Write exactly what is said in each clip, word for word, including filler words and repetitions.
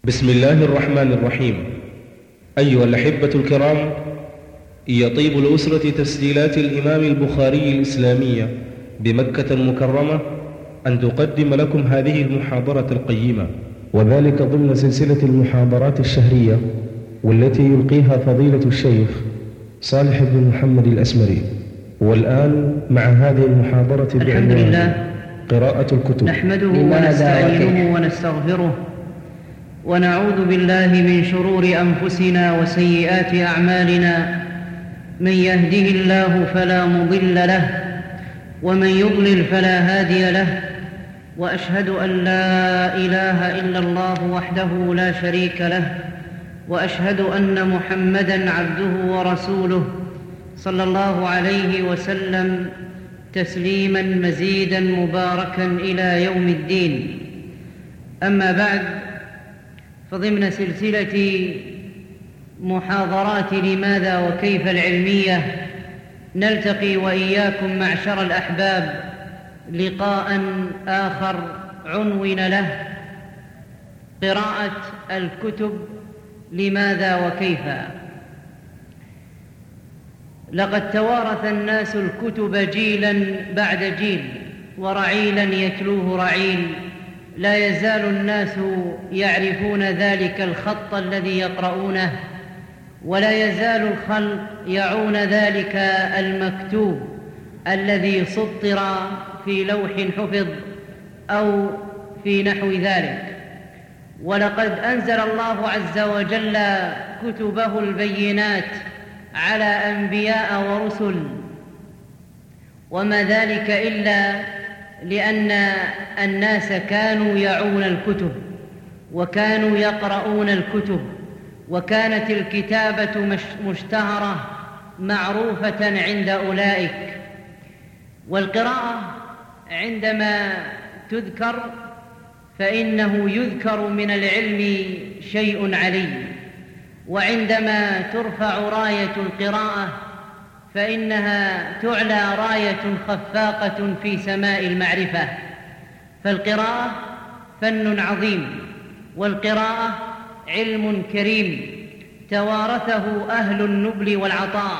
بسم الله الرحمن الرحيم. أيها الأحبة الكرام، يطيب لأسرة تسجيلات الإمام البخاري الإسلامية بمكة المكرمة أن تقدم لكم هذه المحاضرة القيمة، وذلك ضمن سلسلة المحاضرات الشهرية والتي يلقيها فضيلة الشيخ صالح بن محمد الأسمري. والآن مع هذه المحاضرة الحمد لله، قراءة الكتب. نحمده ونستعينه ونستغفره ونعوذ بالله من شرور أنفسنا وسيئات أعمالنا. من يهده الله فلا مضل له ومن يضلل فلا هادي له، وأشهد أن لا إله إلا الله وحده لا شريك له، وأشهد أن محمدًا عبده ورسوله صلى الله عليه وسلم تسليماً مزيداً مباركاً إلى يوم الدين. أما بعد، فضمن سلسلة محاضرات لماذا وكيف العلمية نلتقي وإياكم معشر الأحباب لقاء آخر عنون له قراءة الكتب لماذا وكيف. لقد توارث الناس الكتب جيلا بعد جيل، ورعيلا يتلوه رعيل، لا يزال الناس يعرفون ذلك الخط الذي يقرؤونه، ولا يزال الخلق يعون ذلك المكتوب الذي سطر في لوح حفظ أو في نحو ذلك. ولقد أنزل الله عز وجل كتبه البينات على أنبياء ورسل، وما ذلك إلا لأن الناس كانوا يعون الكتب وكانوا يقرؤون الكتب، وكانت الكتابة مشتهرة معروفة عند أولئك. والقراءة عندما تذكر فإنه يذكر من العلم شيء علي، وعندما ترفع راية القراءة فإنها تعلى راية خفاقة في سماء المعرفة. فالقراءة فن عظيم، والقراءة علم كريم توارثه أهل النبل والعطاء،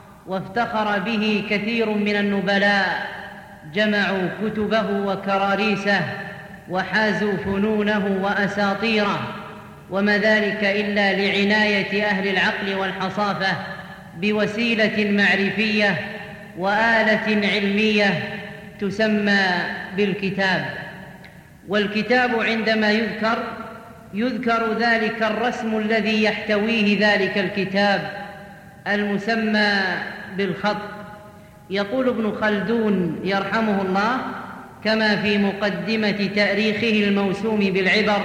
وافتخر به كثير من النبلاء، جمعوا كتبه وكراريسه وحازوا فنونه وأساطيره، وما ذلك إلا لعناية أهل العقل والحصافة بوسيلة معرفية وآلة علمية تسمى بالكتاب. والكتاب عندما يذكر يذكر ذلك الرسم الذي يحتويه ذلك الكتاب المسمى بالخط. يقول ابن خلدون يرحمه الله كما في مقدمة تاريخه الموسوم بالعبر: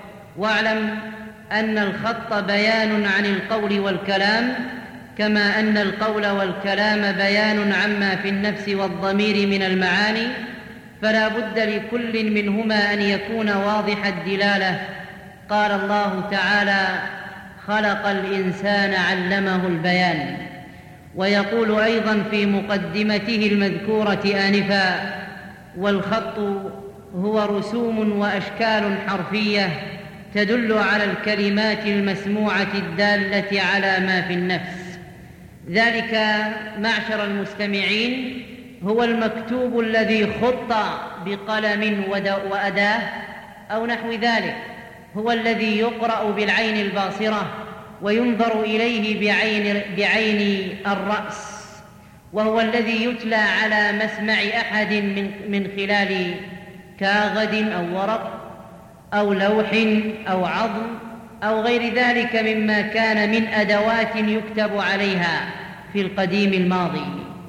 واعلم أن الخط بيان عن القول والكلام، كما أن القول والكلام بيان عما في النفس والضمير من المعاني، فلا بد لكل منهما أن يكون واضح الدلالة. قال الله تعالى: خلق الإنسان علمه البيان. ويقول أيضا في مقدمته المذكورة آنفا: والخط هو رسوم وأشكال حرفية تدل على الكلمات المسموعة الدالة على ما في النفس. ذلك معشر المستمعين هو المكتوب الذي خط بقلم وأداة أو نحو ذلك، هو الذي يقرأ بالعين الباصرة وينظر إليه بعين, بعين الرأس، وهو الذي يتلى على مسمع أحد من, من خلال كاغد أو ورق أو لوح أو عظم أو غير ذلك مما كان من أدوات يكتب عليها في القديم الماضي.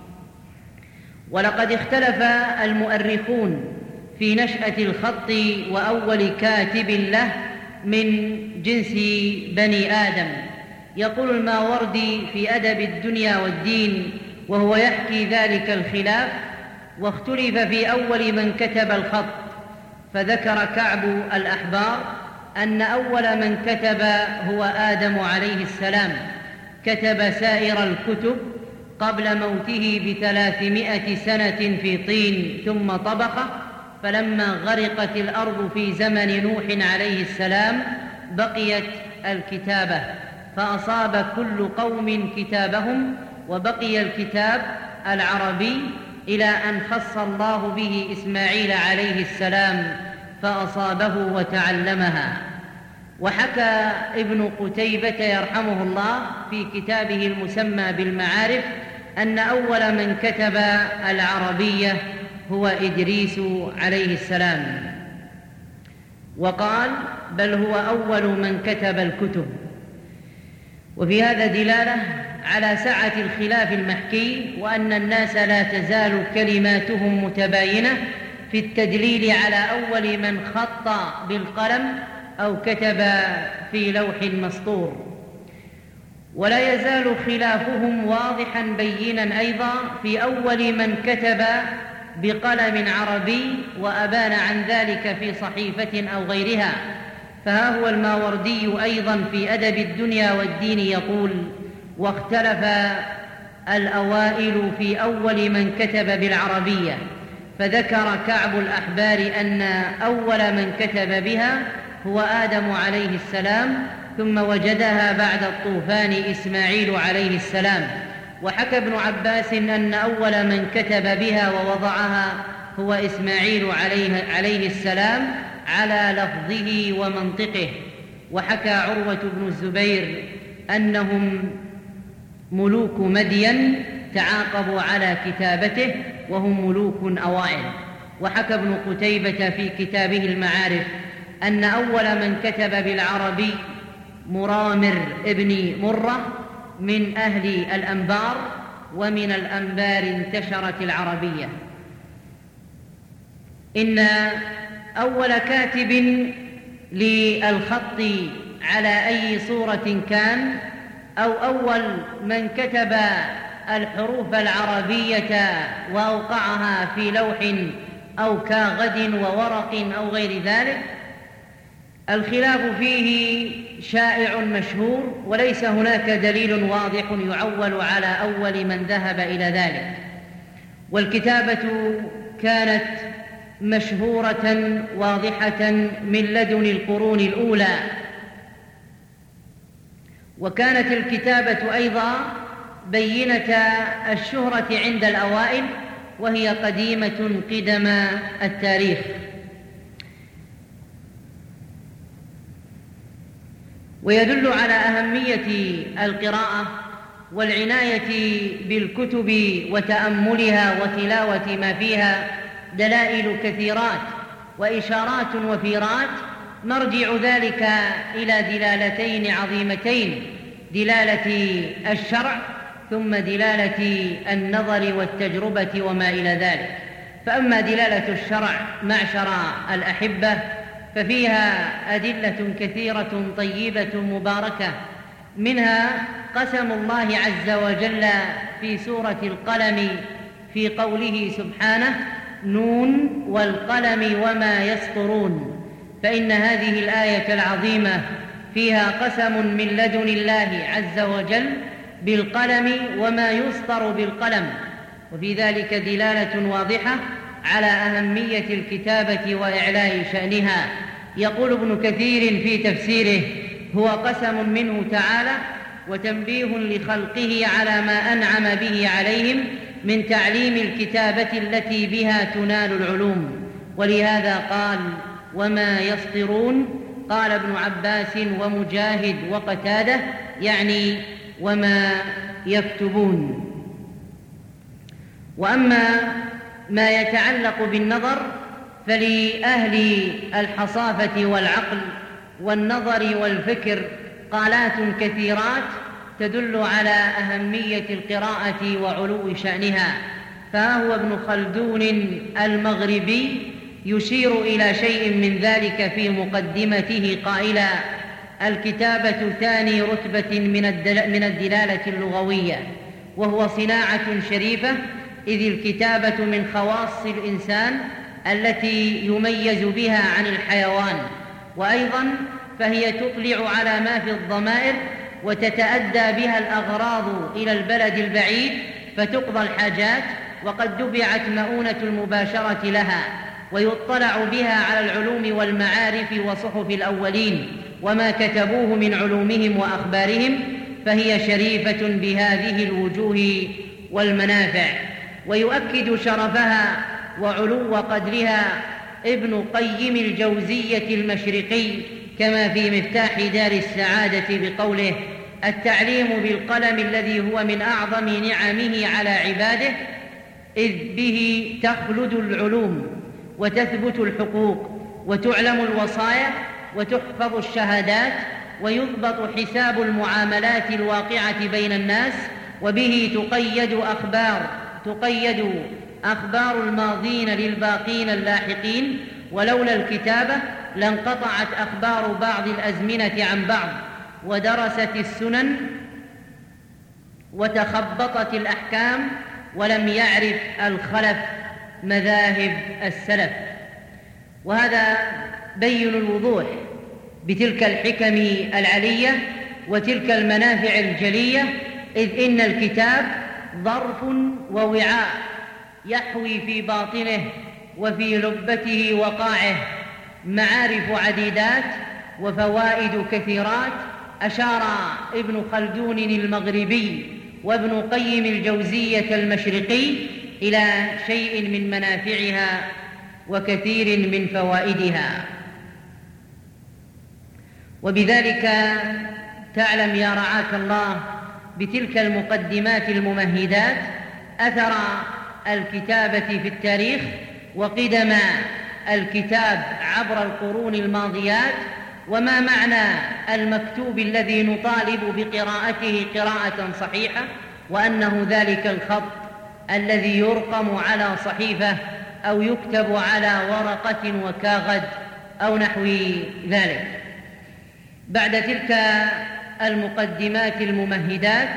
ولقد اختلف المؤرخون في نشأة الخط وأول كاتب له من جنس بني آدم. يقول الماوردي في أدب الدنيا والدين وهو يحكي ذلك الخلاف: واختلف في أول من كتب الخط، فذكر كعب الأحبار أن أول من كتب هو آدم عليه السلام، كتب سائر الكتب قبل موته بثلاثمائة سنة في طين ثم طبقه، فلما غرقت الأرض في زمن نوح عليه السلام بقيت الكتابة، فأصاب كل قوم كتابهم وبقي الكتاب العربي، إلى أن خص الله به إسماعيل عليه السلام فأصابه وتعلمها. وحكى ابن قتيبة يرحمه الله في كتابه المسمى بالمعارف أن أول من كتب العربية هو إدريس عليه السلام، وقال بل هو أول من كتب الكتب. وفي هذا دلالة على سعة الخلاف المحكي، وأن الناس لا تزال كلماتهم متباينة في التدليل على أول من خط بالقلم أو كتب في لوح مسطور، ولا يزال خلافهم واضحا بينا أيضا في أول من كتب بقلم عربي وأبان عن ذلك في صحيفة أو غيرها. فها هو الماوردي أيضا في أدب الدنيا والدين يقول: واختلف الأوائل في أول من كتب بالعربية، فذكر كعب الأحبار أن أول من كتب بها هو آدم عليه السلام، ثم وجدها بعد الطوفان إسماعيل عليه السلام. وحكى ابن عباس أن أول من كتب بها ووضعها هو إسماعيل عليه, عليه السلام على لفظه ومنطقه. وحكى عروة بن الزبير أنهم ملوك مدين تعاقبوا على كتابته وهم ملوك أوائل. وحكى ابن قتيبة في كتابه المعارف أن أول من كتب بالعربي مرامر ابن مرة من أهل الأنبار، ومن الأنبار انتشرت العربية. إن أول كاتب للخط على أي صورة كان، أو أول من كتب الحروف العربية وأوقعها في لوح أو كاغد وورق أو غير ذلك، الخلاف فيه شائع مشهور، وليس هناك دليل واضح يعول على أول من ذهب إلى ذلك. والكتابة كانت مشهورة واضحة من لدن القرون الأولى، وكانت الكتابة أيضا بينة الشهرة عند الأوائل، وهي قديمة قدم التاريخ. ويدل على أهمية القراءة والعناية بالكتب وتأملها وتلاوة ما فيها دلائل كثيرات وإشارات وفيرات، مرجع ذلك إلى دلالتين عظيمتين: دلالة الشرع ثم دلالة النظر والتجربة وما إلى ذلك. فأما دلالة الشرع معشر الأحبة ففيها أدلة كثيرة طيبة مباركة، منها قسم الله عز وجل في سورة القلم في قوله سبحانه: نون والقلم وما يسطرون. فإن هذه الآية العظيمة فيها قسم من لدن الله عز وجل بالقلم وما يسطر بالقلم، وفي ذلك دلالة واضحة على أهمية الكتابة وإعلاء شأنها. يقول ابن كثير في تفسيره: هو قسم منه تعالى وتنبيه لخلقه على ما أنعم به عليهم من تعليم الكتابة التي بها تنال العلوم. ولهذا قال: وما يسطرون. قال ابن عباس ومجاهد وقتادة يعني وما يكتبون. وأما ما يتعلق بالنظر فلأهل الحصافة والعقل والنظر والفكر قالات كثيرات تدل على أهمية القراءة وعلو شأنها. فهو ابن خلدون المغربي يشير إلى شيء من ذلك في مقدمته قائلا: الكتابة ثاني رتبة من الدلالة اللغوية، وهو صناعة شريفة، إذ الكتابة من خواص الإنسان التي يميز بها عن الحيوان، وأيضا فهي تطلع على ما في الضمائر وتتأدى بها الأغراض إلى البلد البعيد فتقضى الحاجات، وقد دبعت مؤونة المباشرة لها، ويطلع بها على العلوم والمعارف وصحف الأولين، وما كتبوه من علومهم وأخبارهم، فهي شريفة بهذه الوجوه والمنافع. ويؤكد شرفها وعلو قدرها ابن قيم الجوزية المشرقي كما في مفتاح دار السعادة بقوله: التعليم بالقلم الذي هو من أعظم نعمه على عباده، إذ به تخلد العلوم وتثبت الحقوق وتعلم الوصايا وتحفظ الشهادات ويضبط حساب المعاملات الواقعة بين الناس، وبه تقيد أخبار تقيد أخبار الماضين للباقين اللاحقين، ولولا الكتابة لانقطعت أخبار بعض الأزمنة عن بعض، ودرست السنن وتخبطت الأحكام، ولم يعرف الخلف مذاهب السلف. وهذا بين الوضوح بتلك الحكم العلية وتلك المنافع الجلية، إذ إن الكتاب ظرف ووعاء يحوي في باطنه وفي لبته وقاعه معارف عديدات وفوائد كثيرات. أشار ابن خلدون المغربي وابن قيم الجوزية المشرقي إلى شيء من منافعها وكثير من فوائدها. وبذلك تعلم يا رعاك الله بتلك المقدمات الممهدات أثر الكتابة في التاريخ وقدم الكتاب عبر القرون الماضيات، وما معنى المكتوب الذي نطالب بقراءته قراءة صحيحة، وأنه ذلك الخط الذي يرقم على صحيفة أو يكتب على ورقة وكاغد أو نحو ذلك. بعد تلك المقدمات الممهدات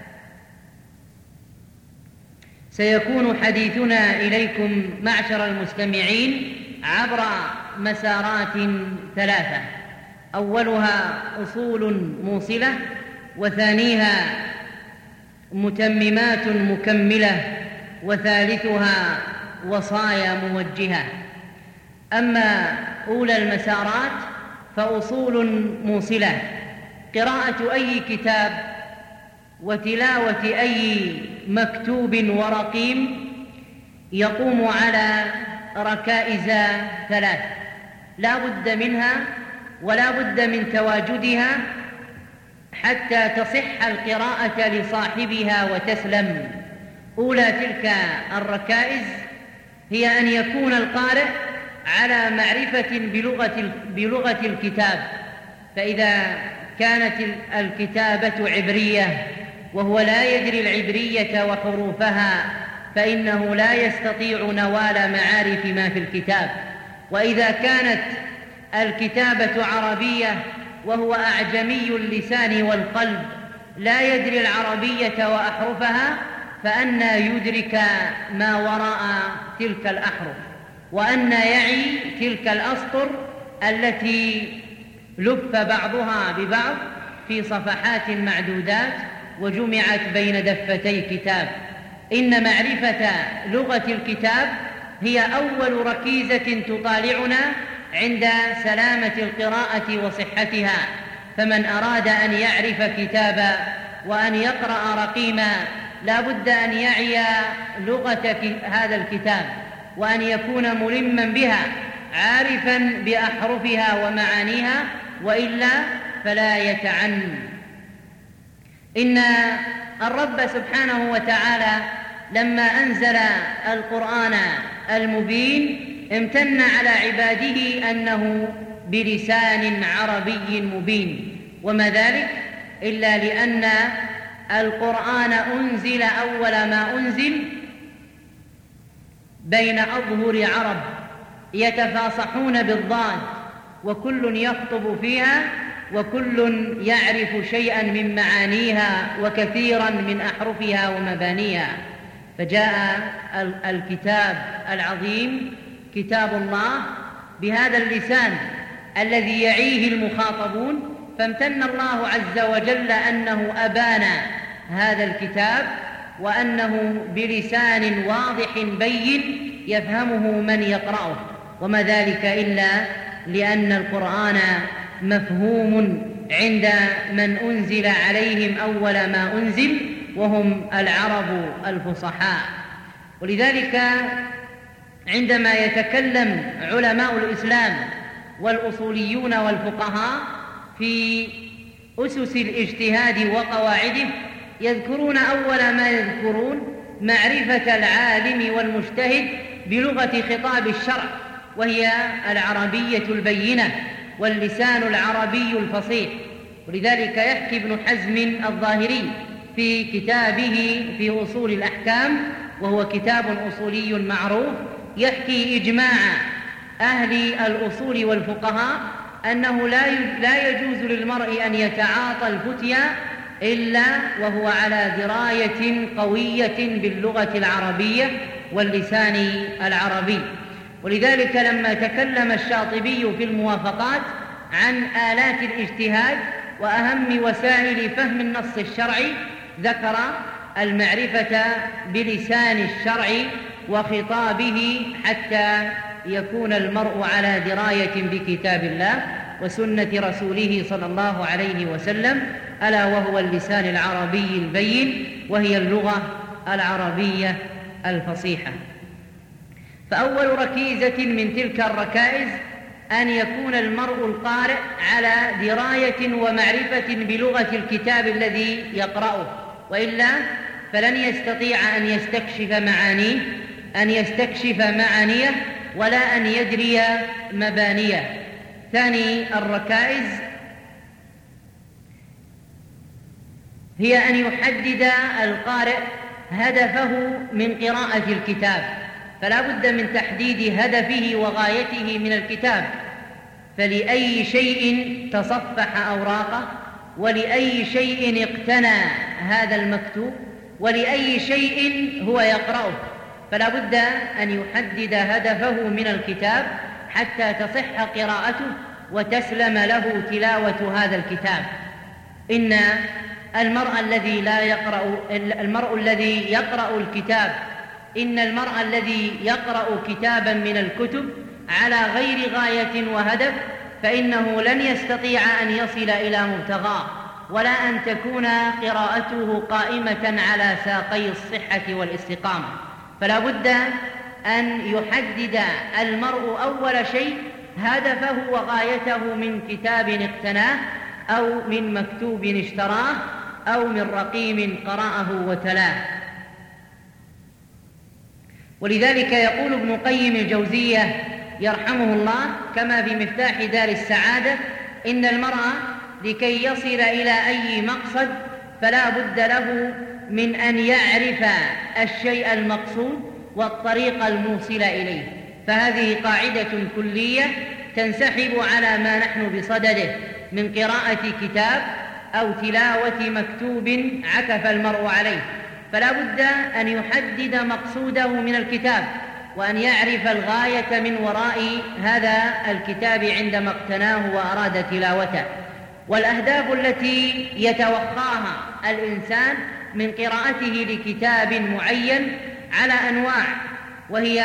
سيكون حديثنا إليكم معشر المستمعين عبر مسارات ثلاثة: أولها أصول موصلة، وثانيها متممات مكملة، وثالثها وصايا موجهة. أما أولى المسارات فأصول موصلة: قراءة أي كتاب وتلاوة أي مكتوب ورقيم يقوم على ركائز ثلاث لا بد منها ولا بد من تواجدها حتى تصح القراءة لصاحبها وتسلم. أولى تلك الركائز هي أن يكون القارئ على معرفة بلغة, بلغة الكتاب، فإذا كانت الكتابة عبرية وهو لا يدري العبرية وحروفها فإنه لا يستطيع نوال معارف ما في الكتاب. وإذا كانت الكتابة عربية وهو أعجمي اللسان والقلب لا يدري العربية وأحرفها فأنى يدرك ما وراء تلك الأحرف، وأنى يعي تلك الأسطر التي لف بعضها ببعض في صفحات معدودات وجمعت بين دفتي كتاب. إن معرفة لغة الكتاب هي أول ركيزة تطالعنا عند سلامة القراءة وصحتها. فمن أراد أن يعرف كتابا وأن يقرأ رقيما لا بد أن يعي لغة هذا الكتاب وأن يكون ملما بها عارفا بأحرفها ومعانيها، وإلا فلا يتعن. إن الرب سبحانه وتعالى لما أنزل القرآن المبين امتن على عباده أنه بلسان عربي مبين، وما ذلك إلا لأن القرآن أنزل أول ما أنزل بين أظهر عرب يتفاصحون بالضاد، وكل يخطب فيها وكل يعرف شيئا من معانيها وكثيرا من أحرفها ومبانيها. فجاء الكتاب العظيم كتاب الله بهذا اللسان الذي يعيه المخاطبون، فامتن الله عز وجل أنه أبان هذا الكتاب وأنه بلسان واضح بين يفهمه من يقرأه، وما ذلك إلا لأن القرآن مفهوم عند من أنزل عليهم أول ما أنزل وهم العرب الفصحاء. ولذلك عندما يتكلم علماء الإسلام والأصوليون والفقهاء في أسس الاجتهاد وقواعده يذكرون أول ما يذكرون معرفة العالم والمجتهد بلغة خطاب الشرع، وهي العربية البينة واللسان العربي الفصيح. ولذلك يحكي ابن حزم الظاهري في كتابه في أصول الأحكام، وهو كتاب أصولي معروف، يحكي إجماع أهل الأصول والفقهاء أنه لا يجوز للمرء أن يتعاطى الفتيا إلا وهو على دراية قوية باللغة العربية واللسان العربي. ولذلك لما تكلم الشاطبي في الموافقات عن آلات الاجتهاد وأهم وسائل فهم النص الشرعي ذكر المعرفة بلسان الشرع وخطابه حتى يكون المرء على دراية بكتاب الله وسنة رسوله صلى الله عليه وسلم، ألا وهو اللسان العربي البين وهي اللغة العربية الفصيحة. فأول ركيزة من تلك الركائز أن يكون المرء القارئ على دراية ومعرفة بلغة الكتاب الذي يقرأه، وإلا فلن يستطيع أن يستكشف معانيه أن يستكشف معانيه ولا أن يدري مبانيه. ثاني الركائز هي أن يحدد القارئ هدفه من قراءة الكتاب، فلا بد من تحديد هدفه وغايته من الكتاب، فلأي شيء تصفح أوراقه، ولأي شيء اقتنى هذا المكتوب، ولأي شيء هو يقرأه، فلا بد أن يحدد هدفه من الكتاب حتى تصح قراءته وتسلم له تلاوة هذا الكتاب. إن المرء الذي لا يقرأ المرء الذي يقرأ الكتاب إن المرء الذي يقرأ كتابا من الكتب على غير غاية وهدف فإنه لن يستطيع أن يصل إلى مبتغاه، ولا أن تكون قراءته قائمة على ساقي الصحة والاستقامة. فلا بد أن يحدد المرء أول شيء هدفه وغايته من كتاب اقتناه أو من مكتوب اشتراه أو من رقيم قرأه وتلاه. ولذلك يقول ابن قيم الجوزية يرحمه الله كما في مفتاح دار السعادة: إن المرء لكي يصل إلى أي مقصد فلا بد له من أن يعرف الشيء المقصود والطريق الموصل إليه. فهذه قاعدة كلية تنسحب على ما نحن بصدده من قراءة كتاب أو تلاوة مكتوب عكف المرء عليه. فلا بد أن يحدد مقصوده من الكتاب وأن يعرف الغاية من وراء هذا الكتاب عندما اقتناه وأراد تلاوته، والأهداف التي يتوخاها الإنسان من قراءته لكتاب معين على أنواع، وهي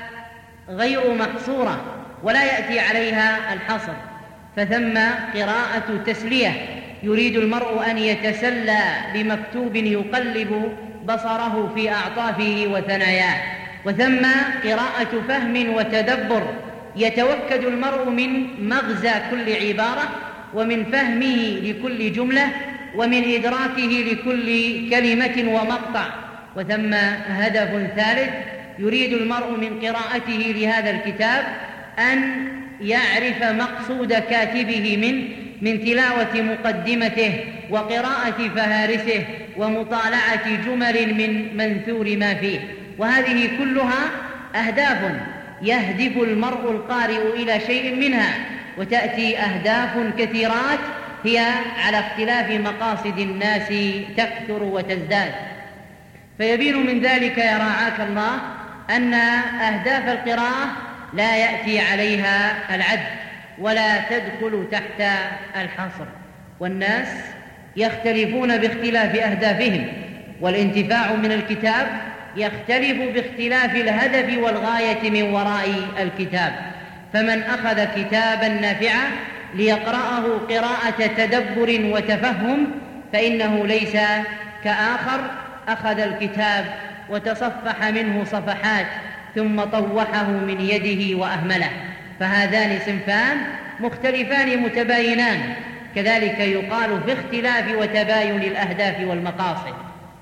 غير محصورة ولا يأتي عليها الحصر. فثم قراءة تسلية، يريد المرء أن يتسلى بمكتوب يقلب بصره في أعطافه وثناياه. وثم قراءة فهم وتدبر، يتوكد المرء من مغزى كل عبارة ومن فهمه لكل جملة ومن إدراكه لكل كلمة ومقطع. وثم هدف ثالث، يريد المرء من قراءته لهذا الكتاب أن يعرف مقصود كاتبه من من تلاوة مقدمته وقراءة فهارسه ومطالعة جمل من منثور ما فيه. وهذه كلها أهداف يهدف المرء القارئ إلى شيء منها، وتأتي أهداف كثيرات هي على اختلاف مقاصد الناس تكثر وتزداد. فيبين من ذلك يا رعاك الله أن أهداف القراءة لا يأتي عليها العد ولا تدخل تحت الحصر، والناس يختلفون باختلاف أهدافهم، والانتفاع من الكتاب يختلف باختلاف الهدف والغاية من وراء الكتاب. فمن أخذ كتابا نافعا ليقرأه قراءة تدبر وتفهم، فإنه ليس كآخر أخذ الكتاب وتصفح منه صفحات ثم طوحه من يده وأهمله، فهذان صنفان مختلفان متباينان، كذلك يقال في اختلاف وتباين الأهداف والمقاصد.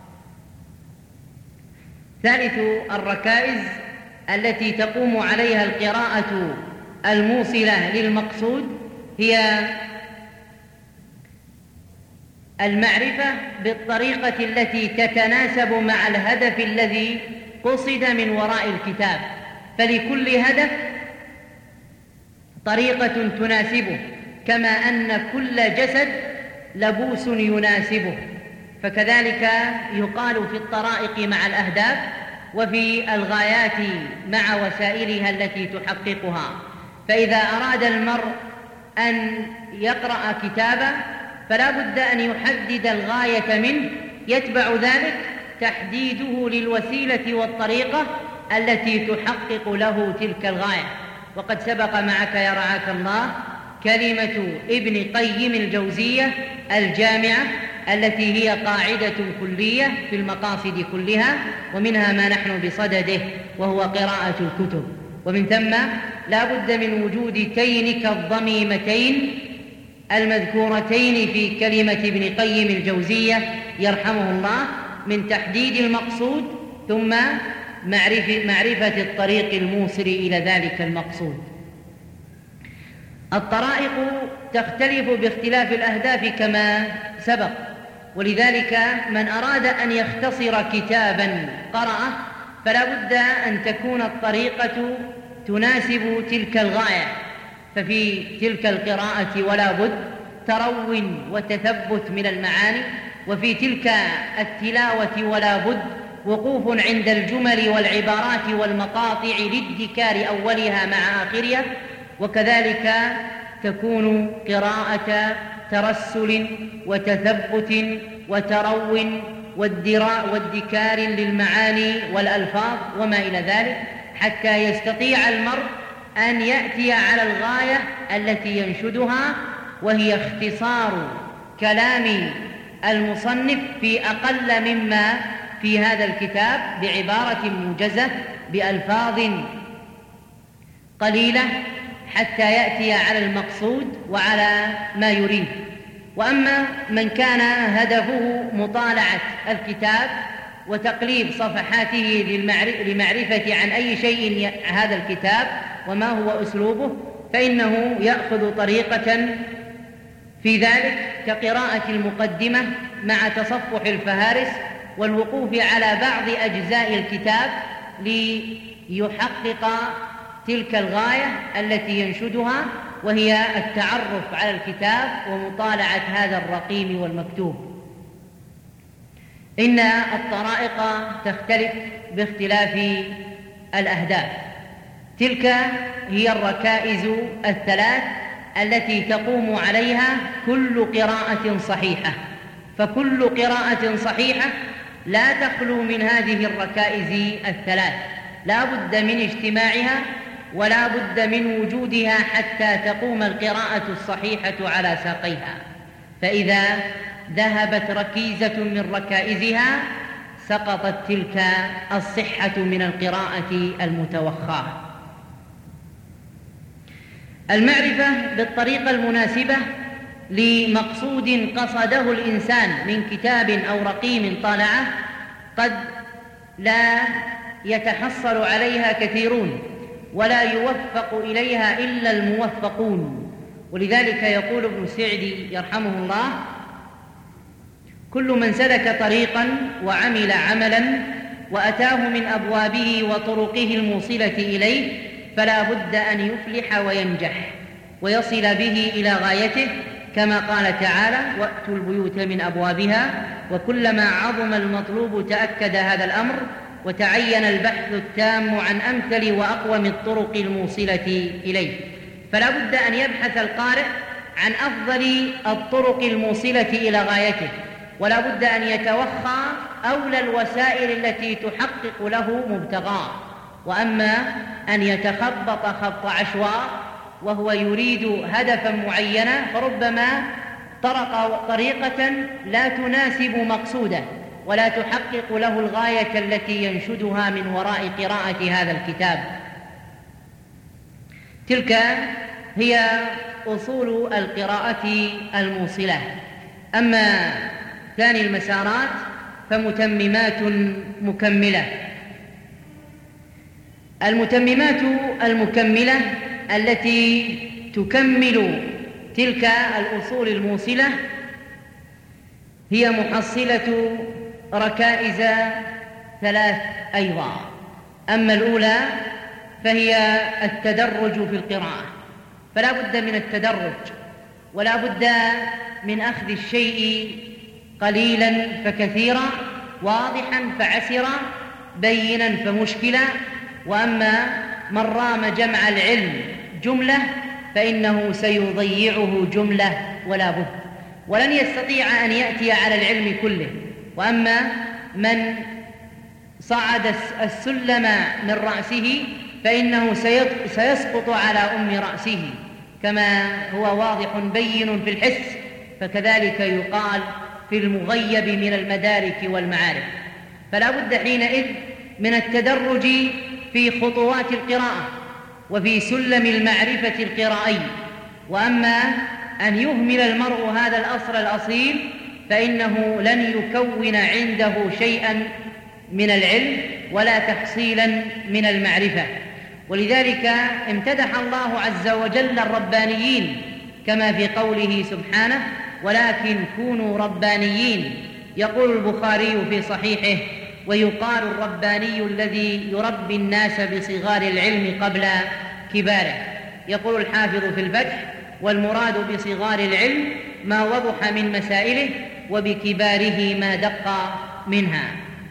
ثالث الركائز التي تقوم عليها القراءة الموصلة للمقصود هي المعرفة بالطريقة التي تتناسب مع الهدف الذي قصد من وراء الكتاب، فلكل هدف طريقة تناسبه، كما أن كل جسد لبوس يناسبه، فكذلك يقال في الطرائق مع الأهداف وفي الغايات مع وسائلها التي تحققها. فإذا أراد المرء أن يقرأ كتابا فلا بد أن يحدد الغاية منه، يتبع ذلك تحديده للوسيلة والطريقة التي تحقق له تلك الغاية. وقد سبق معك يا رعاك الله كلمة ابن قيم الجوزية الجامعة التي هي قاعدة كلية في المقاصد كلها، ومنها ما نحن بصدده وهو قراءة الكتب. ومن ثم لا بد من وجود تين كالضميمتين المذكورتين في كلمة ابن قيم الجوزية يرحمه الله من تحديد المقصود ثم معرفة, معرفة الطريق الموصل إلى ذلك المقصود. الطرائق تختلف باختلاف الأهداف كما سبق، ولذلك من أراد أن يختصر كتابا قرأه فلا بد أن تكون الطريقة تناسب تلك الغاية، ففي تلك القراءة ولا بد ترو وتثبت من المعاني، وفي تلك التلاوة ولا بد وقوف عند الجمل والعبارات والمقاطع لادكار أولها مع آخرها، وكذلك تكون قراءة ترسل وتثبت وترو والدراء وادكار للمعاني والألفاظ وما إلى ذلك، حتى يستطيع المرء أن يأتي على الغاية التي ينشدها، وهي اختصار كلام المصنف في أقل مما في هذا الكتاب بعبارة موجزة بألفاظ قليلة حتى يأتي على المقصود وعلى ما يريد. وأما من كان هدفه مطالعة الكتاب وتقليب صفحاته للمعرفة عن أي شيء هذا الكتاب وما هو أسلوبه، فإنه يأخذ طريقة في ذلك كقراءة المقدمة مع تصفح الفهارس والوقوف على بعض أجزاء الكتاب ليحقق تلك الغاية التي ينشدها، وهي التعرف على الكتاب ومطالعة هذا الرقيم والمكتوب. إن الطرائق تختلف باختلاف الأهداف. تلك هي الركائز الثلاث التي تقوم عليها كل قراءة صحيحة، فكل قراءة صحيحة لا تخلو من هذه الركائز الثلاث، لا بد من اجتماعها ولا بد من وجودها حتى تقوم القراءة الصحيحة على ساقيها. فإذا ذهبت ركيزة من ركائزها سقطت تلك الصحة من القراءة المتوخاة. المعرفة بالطريقة المناسبة لمقصود قصده الإنسان من كتاب أو رقيم طالعه قد لا يتحصل عليها كثيرون ولا يوفق إليها إلا الموفقون. ولذلك يقول ابن سعدي يرحمه الله: كل من سلك طريقا وعمل عملا وأتاه من أبوابه وطرقه الموصلة إليه فلا بد أن يفلح وينجح ويصل به إلى غايته، كما قال تعالى: وأتوا البيوت من أبوابها. وكلما عظم المطلوب تأكد هذا الأمر وتعين البحث التام عن أمثل وأقوم الطرق الموصلة إليه. فلا بد أن يبحث القارئ عن أفضل الطرق الموصلة إلى غايته، ولا بد أن يتوخى أولى الوسائل التي تحقق له مبتغاه. وأما أن يتخبط خبط عشواء وهو يريد هدفا معينا فربما طرق طريقة لا تناسب مقصوده ولا تحقق له الغاية التي ينشدها من وراء قراءة هذا الكتاب. تلك هي أصول القراءة الموصلة. أما ثاني المسارات فمتممات مكملة. المتممات المكملة التي تكمل تلك الأصول الموصلة هي محصلة ركائز ثلاث أيضا. أما الأولى فهي التدرج في القراءة، فلا بد من التدرج ولا بد من أخذ الشيء قليلا فكثيرا، واضحا فعسرا، بينا فمشكلا. وأما من رام جمع العلم جملة فإنه سيضيعه جملة ولا بد، ولن يستطيع أن يأتي على العلم كله. وأما من صعد السلم من رأسه فإنه سيسقط على أم رأسه، كما هو واضح بين في الحس، فكذلك يقال في المغيب من المدارك والمعارف. فلا بد حينئذ من التدرج في خطوات القراءة وفي سلم المعرفة القرائي. وأما أن يهمل المرء هذا الأصل الأصيل فإنه لن يكون عنده شيئا من العلم ولا تحصيلا من المعرفة. ولذلك امتدح الله عز وجل الربانيين كما في قوله سبحانه: ولكن كونوا ربانيين. يقول البخاري في صحيحه: ويقال الرباني الذي يربي الناس بصغار العلم قبل كباره. يقول الحافظ في الفتح: والمراد بصغار العلم ما وضح من مسائله، وبكباره ما دق منها.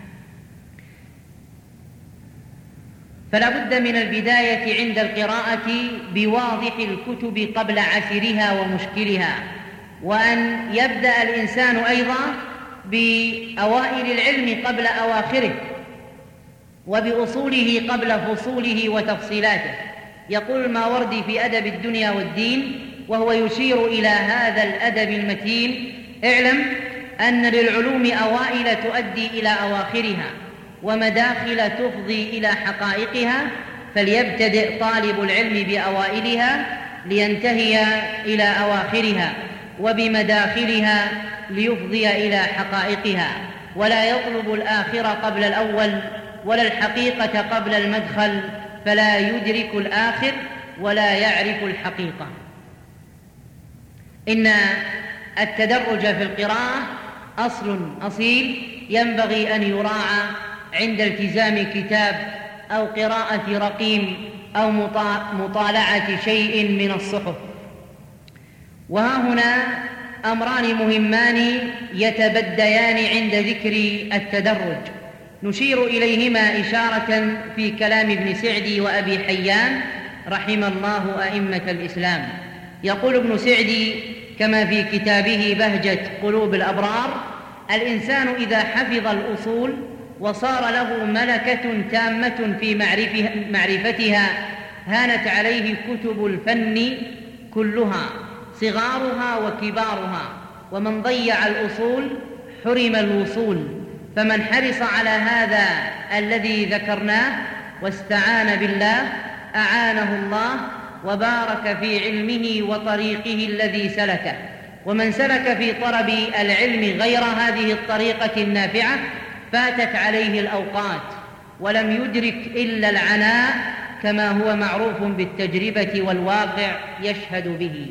فلا بد من البداية عند القراءة بواضح الكتب قبل عسرها ومشكلها، وأن يبدأ الإنسان أيضا بأوائل العلم قبل أواخره، وبأصوله قبل فصوله وتفصيلاته. يقول الماوردي في أدب الدنيا والدين وهو يشير إلى هذا الأدب المتين: اعلم أن للعلوم أوائل تؤدي إلى أواخرها، ومداخل تفضي إلى حقائقها، فليبتدئ طالب العلم بأوائلها لينتهي إلى أواخرها، وبمداخلها ليفضي إلى حقائقها، ولا يطلب الآخر قبل الأول ولا الحقيقة قبل المدخل، فلا يدرك الآخر ولا يعرف الحقيقة. إن التدرج في القراءة أصل أصيل ينبغي أن يراعى عند التزام كتاب أو قراءة رقيم أو مطالعة شيء من الصحف. وها هنا أمران مهمان يتبديان عند ذكر التدرج، نشير إليهما إشارة في كلام ابن سعدي وأبي حيان رحم الله أئمة الإسلام. يقول ابن سعدي كما في كتابه بهجة قلوب الأبرار: الإنسان إذا حفظ الأصول وصار له ملكة تامة في معرفتها هانت عليه كتب الفن كلها صغارها وكبارها، ومن ضيع الأصول حرم الوصول. فمن حرص على هذا الذي ذكرناه واستعان بالله أعانه الله وبارك في علمه وطريقه الذي سلكه. ومن سلك في طلب العلم غير هذه الطريقة النافعة فاتت عليه الأوقات ولم يدرك إلا العناء، كما هو معروف بالتجربة والواقع يشهد به.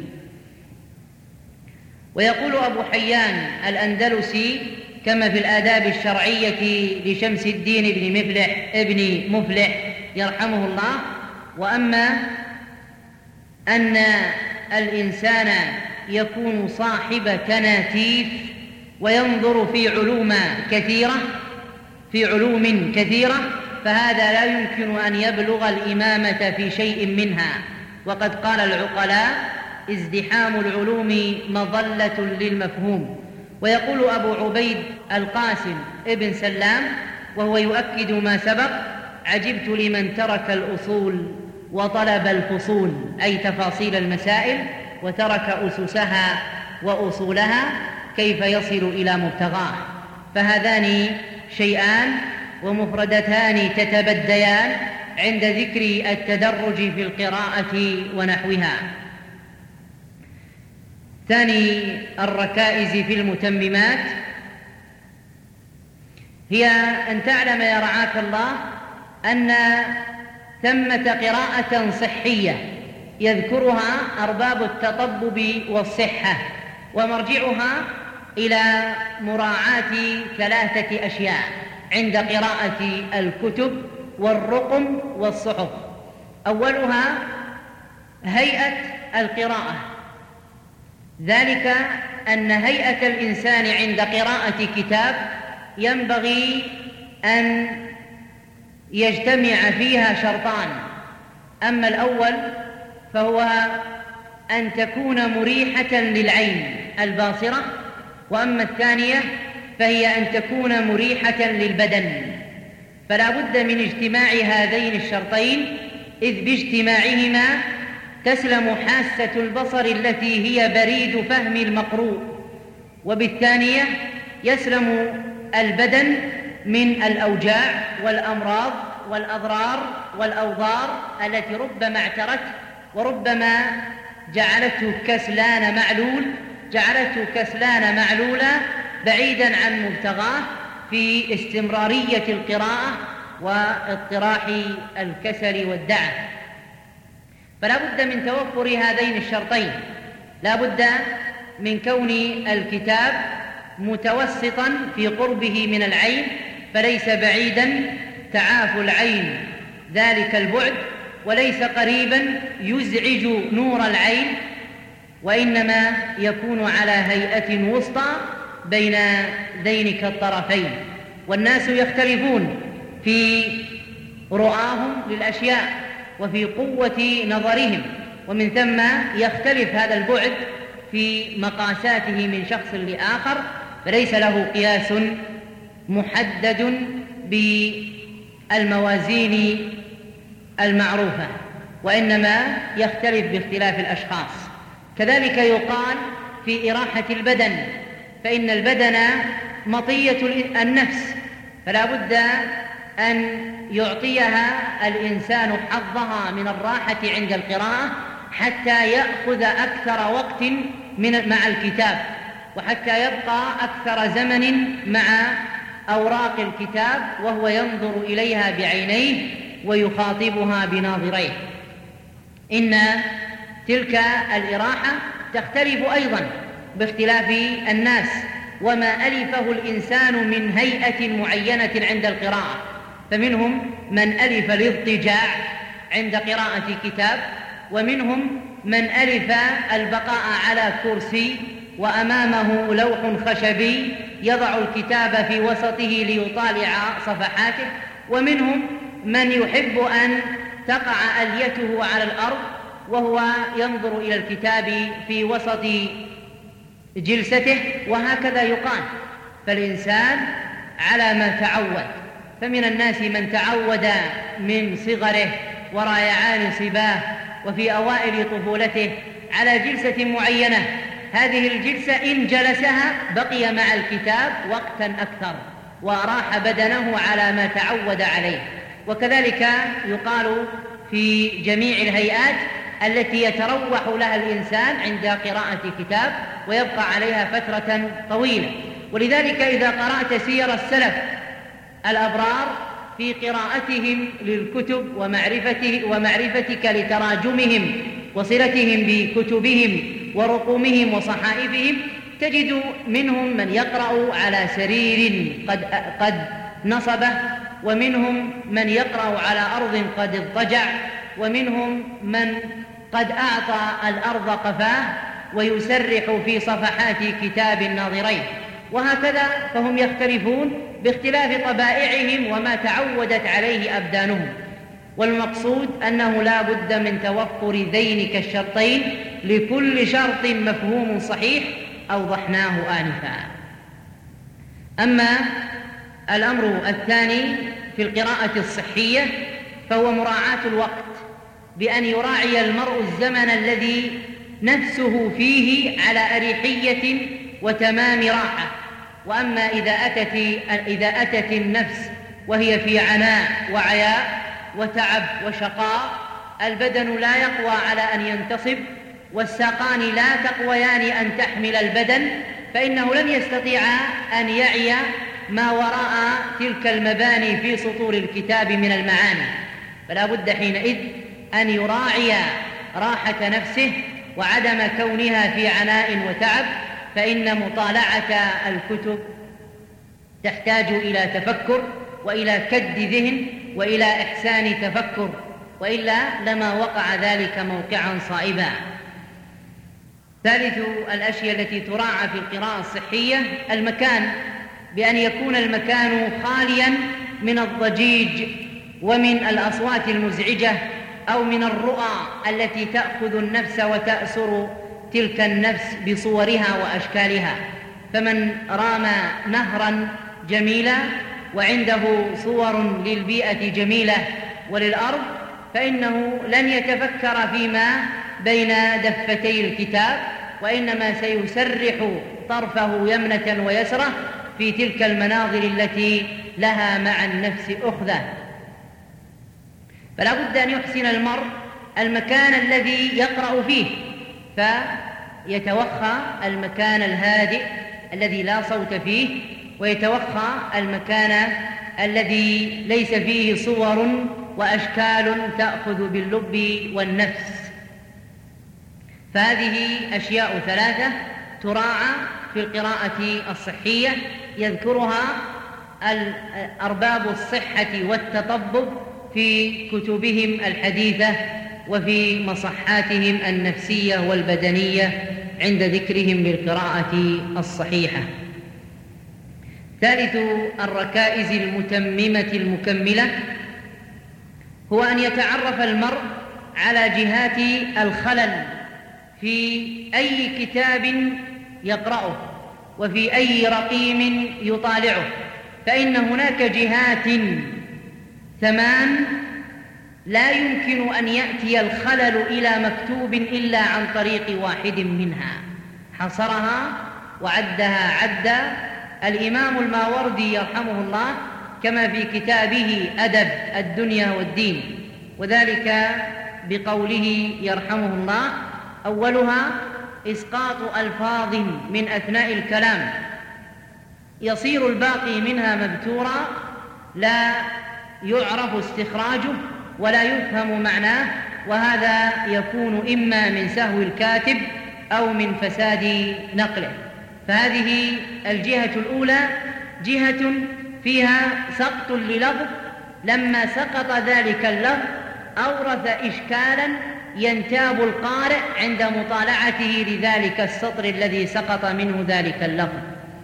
ويقول أبو حيان الأندلسي كما في الآداب الشرعية لشمس الدين بن مفلح ابن مفلح يرحمه الله: وأما أن الإنسان يكون صاحب تناتيف وينظر في علوم كثيرة في علوم كثيرة فهذا لا يمكن أن يبلغ الإمامة في شيء منها. وقد قال العقلاء: ازدحام العلوم مظلة للمفهوم. ويقول أبو عبيد القاسم ابن سلام وهو يؤكد ما سبق: عجبت لمن ترك الأصول وطلب الفصول أي تفاصيل المسائل، وترك أسسها وأصولها كيف يصل إلى مبتغاه. فهذان شيئان ومفردتان تتبديان عند ذكر التدرج في القراءة ونحوها. ثاني الركائز في المتممات هي أن تعلم يا رعاك الله أن ثمة قراءة صحية يذكرها أرباب التطبب والصحة، ومرجعها إلى مراعاة ثلاثة أشياء عند قراءة الكتب والرقم والصحف. أولها هيئة القراءة، ذلك أن هيئة الإنسان عند قراءة كتاب ينبغي أن يجتمع فيها شرطان. أما الأول فهو أن تكون مريحة للعين الباصرة، وأما الثانية فهي أن تكون مريحة للبدن. فلا بد من اجتماع هذين الشرطين، إذ باجتماعهما تسلم حاسة البصر التي هي بريد فهم المقروء، وبالثانية يسلم البدن من الأوجاع والأمراض والأضرار والأوضار التي ربما اعترته وربما جعلته كسلان معلول جعلته كسلان معلولا بعيدا عن مبتغاه في استمرارية القراءة واضطراح الكسل والدعة. فلا بد من توفر هذين الشرطين، لا بد من كون الكتاب متوسطا في قربه من العين فليس بعيدا تعافى العين ذلك البعد، وليس قريبا يزعج نور العين، وإنما يكون على هيئة وسطى بين ذينك الطرفين. والناس يختلفون في رؤاهم للأشياء وفي قوة نظرهم، ومن ثم يختلف هذا البعد في مقاساته من شخص لآخر، فليس له قياس محدد بالموازين المعروفة، وإنما يختلف باختلاف الأشخاص. كذلك يقال في إراحة البدن، فإن البدن مطية النفس، فلا بد أن يعطيها الإنسان حظها من الراحة عند القراءة حتى يأخذ أكثر وقت من مع الكتاب، وحتى يبقى أكثر زمن مع أوراق الكتاب وهو ينظر إليها بعينيه ويخاطبها بناظريه. إن تلك الإراحة تختلف أيضا باختلاف الناس، وما ألفه الإنسان من هيئة معينة عند القراءة، فمنهم من ألف الاضطجاع عند قراءة كتاب، ومنهم من ألف البقاء على كرسي وأمامه لوح خشبي يضع الكتاب في وسطه ليطالع صفحاته، ومنهم من يحب أن تقع أليته على الأرض وهو ينظر إلى الكتاب في وسط جلسته، وهكذا يقال. فالإنسان على ما تعود، فمن الناس من تعود من صغره وريعان صباه وفي أوائل طفولته على جلسة معينة، هذه الجلسة إن جلسها بقي مع الكتاب وقتا أكثر وأراح بدنه على ما تعود عليه. وكذلك يقال في جميع الهيئات التي يتروح لها الإنسان عند قراءة كتاب ويبقى عليها فترة طويلة. ولذلك إذا قرأت سير السلف الأبرار في قراءتهم للكتب ومعرفته ومعرفتك لتراجمهم وصلتهم بكتبهم ورقومهم وصحائفهم، تجد منهم من يقرأ على سرير قد, قد نصبه، ومنهم من يقرأ على أرض قد اضطجع، ومنهم من قد أعطى الأرض قفاه ويسرح في صفحات كتاب الناظرين، وهكذا فهم يختلفون باختلاف طبائعهم وما تعودت عليه أبدانهم. والمقصود أنه لا بد من توفر ذينك الشرطين لكل شرط مفهوم صحيح أوضحناه آنفا. أما الأمر الثاني في القراءة الصحية فهو مراعاة الوقت، بأن يراعي المرء الزمن الذي نفسه فيه على أريحية وتمام راحة. وأما إذا أتت, إذا أتت النفس وهي في عناء وعياء وتعب وشقاء، البدن لا يقوى على أن ينتصب والساقان لا تقويان أن تحمل البدن، فإنه لن يستطيع أن يعي ما وراء تلك المباني في سطور الكتاب من المعاني. فلا بد حينئذ أن يراعي راحة نفسه وعدم كونها في عناء وتعب، فإن مطالعة الكتب تحتاج إلى تفكر وإلى كد ذهن وإلى إحسان تفكر، وإلا لما وقع ذلك موقعا صائبا. ثالث الأشياء التي تراعى في القراءة الصحية المكان، بأن يكون المكان خاليا من الضجيج ومن الأصوات المزعجة أو من الرؤى التي تأخذ النفس وتأسر تلك النفس بصورها وأشكالها. فمن رام نهرا جميلا وعنده صور للبيئة جميلة وللأرض، فإنه لن يتفكر فيما بين دفتي الكتاب، وإنما سيسرح طرفه يمنة ويسرة في تلك المناظر التي لها مع النفس أخذة. فلا بد أن يحسن المرء المكان الذي يقرأ فيه، فيتوخى المكان الهادئ الذي لا صوت فيه، ويتوخى المكان الذي ليس فيه صور وأشكال تأخذ باللب والنفس. فهذه أشياء ثلاثة تراعى في القراءة الصحية، يذكرها أرباب الصحة والتطبب في كتبهم الحديثة وفي مصحاتهم النفسية والبدنية عند ذكرهم للقراءة الصحيحة. ثالث الركائز المتممة المكملة هو أن يتعرف المرء على جهات الخلل في أي كتاب يقرأه وفي أي رقيم يطالعه، فإن هناك جهات ثمان لا يمكن أن يأتي الخلل إلى مكتوب إلا عن طريق واحد منها، حصرها وعدها عدا الإمام الماوردي يرحمه الله كما في كتابه أدب الدنيا والدين، وذلك بقوله يرحمه الله: أولها إسقاط ألفاظ من أثناء الكلام يصير الباقي منها مبتورا لا يعرف استخراجه ولا يفهم معناه، وهذا يكون إما من سهو الكاتب أو من فساد نقله. فهذه الجهة الأولى جهة فيها سقط للفظ، لما سقط ذلك اللفظ أورث إشكالا ينتاب القارئ عند مطالعته لذلك السطر الذي سقط منه ذلك اللفظ.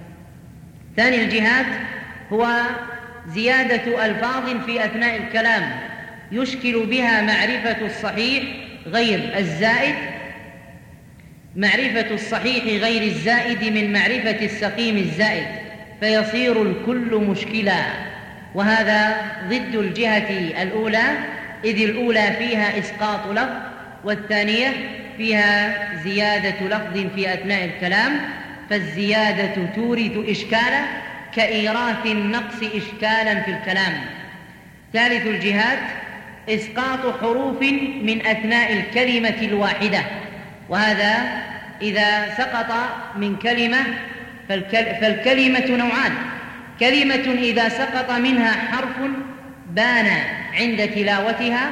ثاني الجهات هو زيادة ألفاظ في أثناء الكلام يشكل بها معرفة الصحيح غير الزائد، معرفة الصحيح غير الزائد من معرفة السقيم الزائد، فيصير الكل مشكلا، وهذا ضد الجهة الأولى، إذ الأولى فيها إسقاط لفظ والثانية فيها زيادة لفظ في أثناء الكلام، فالزيادة تورث إشكالا كإيراث النقص إشكالا في الكلام. ثالث الجهات إسقاط حروف من أثناء الكلمة الواحدة، وهذا إذا سقط من كلمة فالكلمة نوعان: كلمة إذا سقط منها حرف بان عند تلاوتها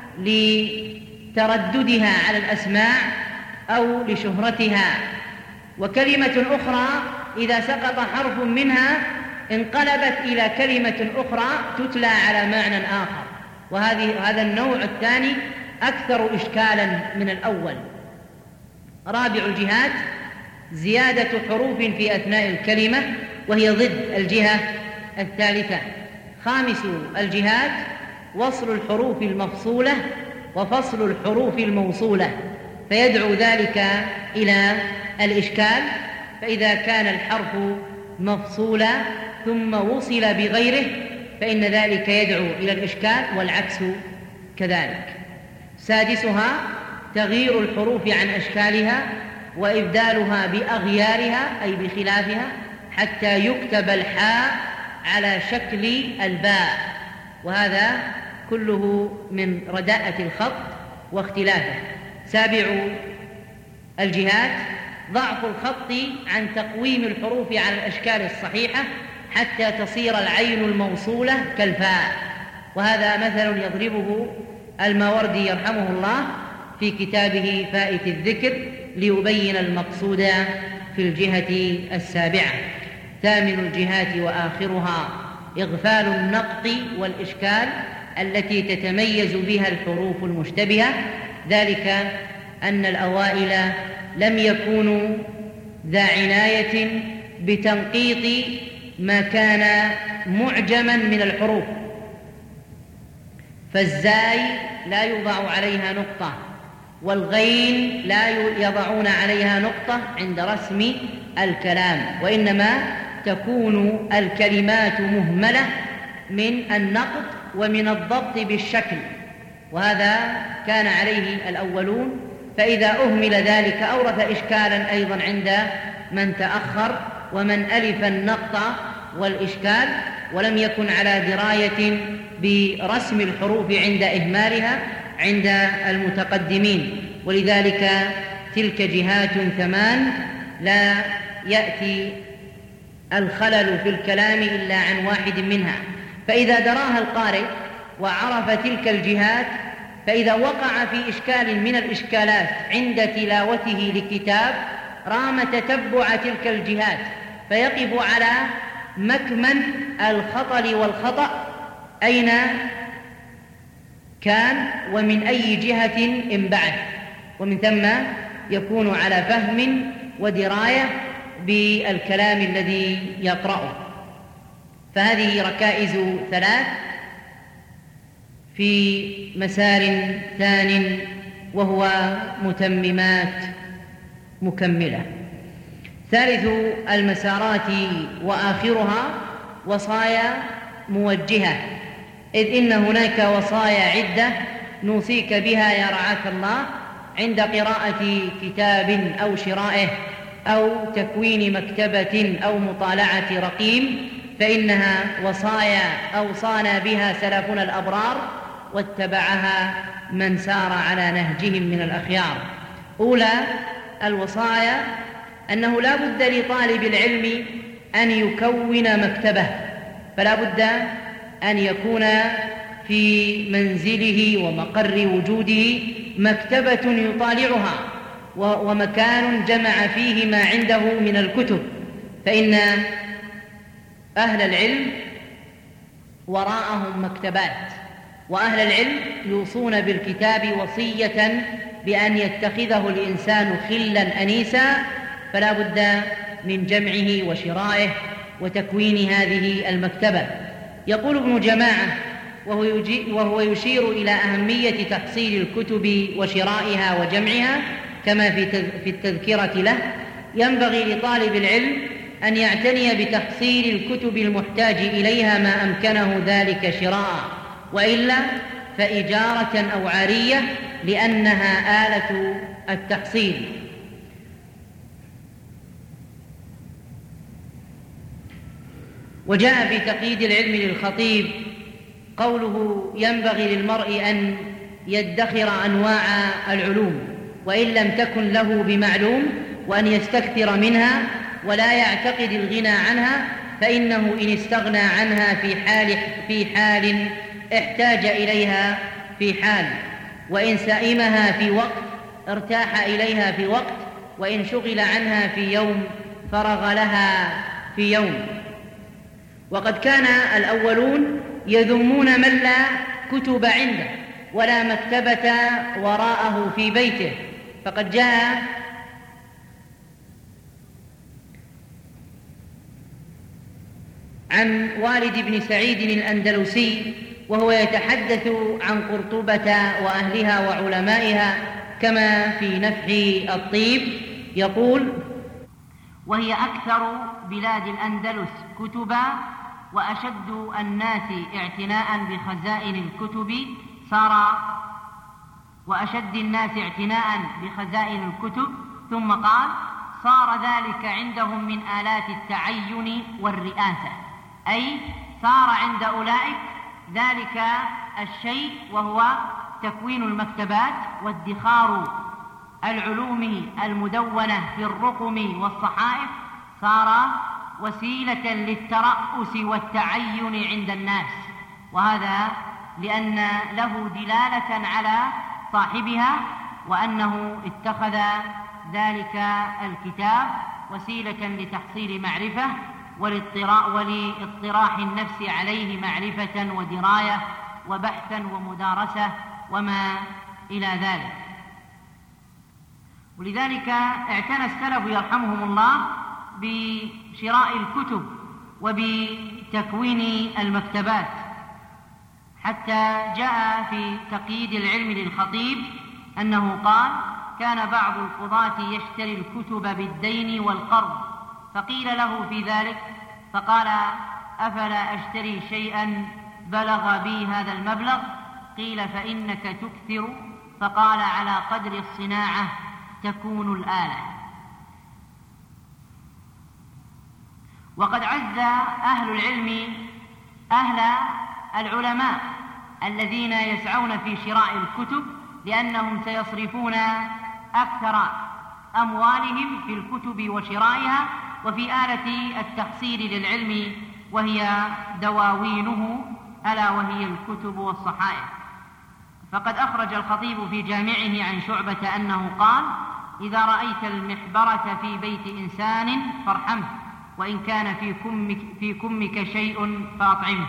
لترددها على الأسماع أو لشهرتها، وكلمة أخرى إذا سقط حرف منها انقلبت إلى كلمة أخرى تتلى على معنى آخر، وهذه هذا النوع الثاني أكثر إشكالا من الأول. رابع الجهات زيادة حروف في أثناء الكلمة، وهي ضد الجهة الثالثة. خامس الجهات وصل الحروف المفصولة وفصل الحروف الموصولة، فيدعو ذلك إلى الإشكال، فإذا كان الحرف مفصولا ثم وصل بغيره فإن ذلك يدعو إلى الإشكال، والعكس كذلك. سادسها تغيير الحروف عن أشكالها وإبدالها بأغيارها أي بخلافها حتى يكتب الحاء على شكل الباء، وهذا كله من رداءة الخط واختلافه. سابع الجهات ضعف الخط عن تقويم الحروف على الأشكال الصحيحة حتى تصير العين الموصولة كالفاء، وهذا مثل يضربه الماوردي يرحمه الله في كتابه فائت الذكر ليبين المقصود في الجهة السابعة. ثامن الجهات وآخرها إغفال النقط والإشكال التي تتميز بها الحروف المشتبهة، ذلك أن الأوائل لم يكونوا ذا عناية بتنقيط ما كان معجما من الحروف، فالزاي لا يوضع عليها نقطة، والغين لا يضعون عليها نقطة عند رسم الكلام، وإنما تكون الكلمات مهملة من النقط ومن الضبط بالشكل، وهذا كان عليه الأولون، فإذا أهمل ذلك أورث إشكالا أيضا عند من تأخر ومن ألف النقط والإشكال ولم يكن على دراية برسم الحروف عند إهمالها عند المتقدمين. ولذلك تلك جهات ثمان لا يأتي الخلل في الكلام إلا عن واحد منها، فإذا دراها القارئ وعرف تلك الجهات، فإذا وقع في إشكال من الإشكالات عند تلاوته لكتاب رام تتبع تلك الجهات فيقف على مكمن الخطل والخطأ أين كان ومن أي جهة انبعث، ومن ثم يكون على فهم ودراية بالكلام الذي يقرأه. فهذه ركائز ثلاث في مسار ثان وهو متممات مكملة. ثالث المسارات وآخرها وصايا موجهة، إذ إن هناك وصايا عدة نوصيك بها يا رعاك الله عند قراءة كتاب أو شرائه أو تكوين مكتبة أو مطالعة رقيم، فإنها وصايا أوصانا بها سلفنا الأبرار واتبعها من سار على نهجهم من الأخيار. أولى الوصايا أنه لا بد لطالب العلم أن يكون مكتبة، فلا بد أن يكون في منزله ومقر وجوده مكتبة يطالعها ومكان جمع فيه ما عنده من الكتب، فإن أهل العلم وراءهم مكتبات، وأهل العلم يوصون بالكتاب وصية بأن يتخذه الإنسان خلا أنيسا، فلا بد من جمعه وشرائه وتكوين هذه المكتبة. يقول ابن جماعة وهو يشير إلى أهمية تحصيل الكتب وشرائها وجمعها كما في التذكرة له: ينبغي لطالب العلم أن يعتني بتحصيل الكتب المحتاج إليها ما أمكنه ذلك شراء، وإلا فإجارة أو عارية، لأنها آلة التحصيل. وجاء في تقييد العلم للخطيب قوله: ينبغي للمرء أن يدخر أنواع العلوم وإن لم تكن له بمعلوم، وأن يستكثر منها ولا يعتقد الغنى عنها، فإنه إن استغنى عنها في حال, في حال احتاج إليها في حال، وإن سئمها في وقت ارتاح إليها في وقت، وإن شغل عنها في يوم فرغ لها في يوم. وقد كان الأولون يذمون من لا كتب عنده ولا مكتبة وراءه في بيته، فقد جاء عن والد بن سعيد الأندلسي وهو يتحدث عن قرطبة وأهلها وعلمائها كما في نفح الطيب، يقول: وهي أكثر بلاد الأندلس كتبا وأشد الناس اعتناء بخزائن الكتب، صار وأشد الناس اعتناء بخزائن الكتب. ثم قال: صار ذلك عندهم من آلات التعين والرئاسة، أي صار عند أولئك ذلك الشيء وهو تكوين المكتبات وادخار العلوم المدونة في الرقم والصحائف، صار وسيلة للترأس والتعين عند الناس، وهذا لأن له دلالة على صاحبها، وأنه اتخذ ذلك الكتاب وسيلة لتحصيل معرفة ولاطراح النفس عليه معرفة ودراية وبحثا ومدارسة وما إلى ذلك. ولذلك اعتنى السلف يرحمهم الله بشراء الكتب وبتكوين المكتبات، حتى جاء في تقييد العلم للخطيب أنه قال: كان بعض القضاة يشتري الكتب بالدين والقرض، فقيل له في ذلك فقال: أفلا أشتري شيئا بلغ بي هذا المبلغ؟ قيل: فإنك تكثر. فقال: على قدر الصناعة تكون الآلة. وقد عز أهل العلم أهل العلماء الذين يسعون في شراء الكتب، لأنهم سيصرفون أكثر أموالهم في الكتب وشرائها وفي آلة التحصيل للعلم وهي دواوينه، ألا وهي الكتب والصحائف. فقد أخرج الخطيب في جامعه عن شعبة أنه قال: إذا رأيت المحبرة في بيت إنسان فارحمه، وإن كان في كمك, في كمك شيء فأطعمه.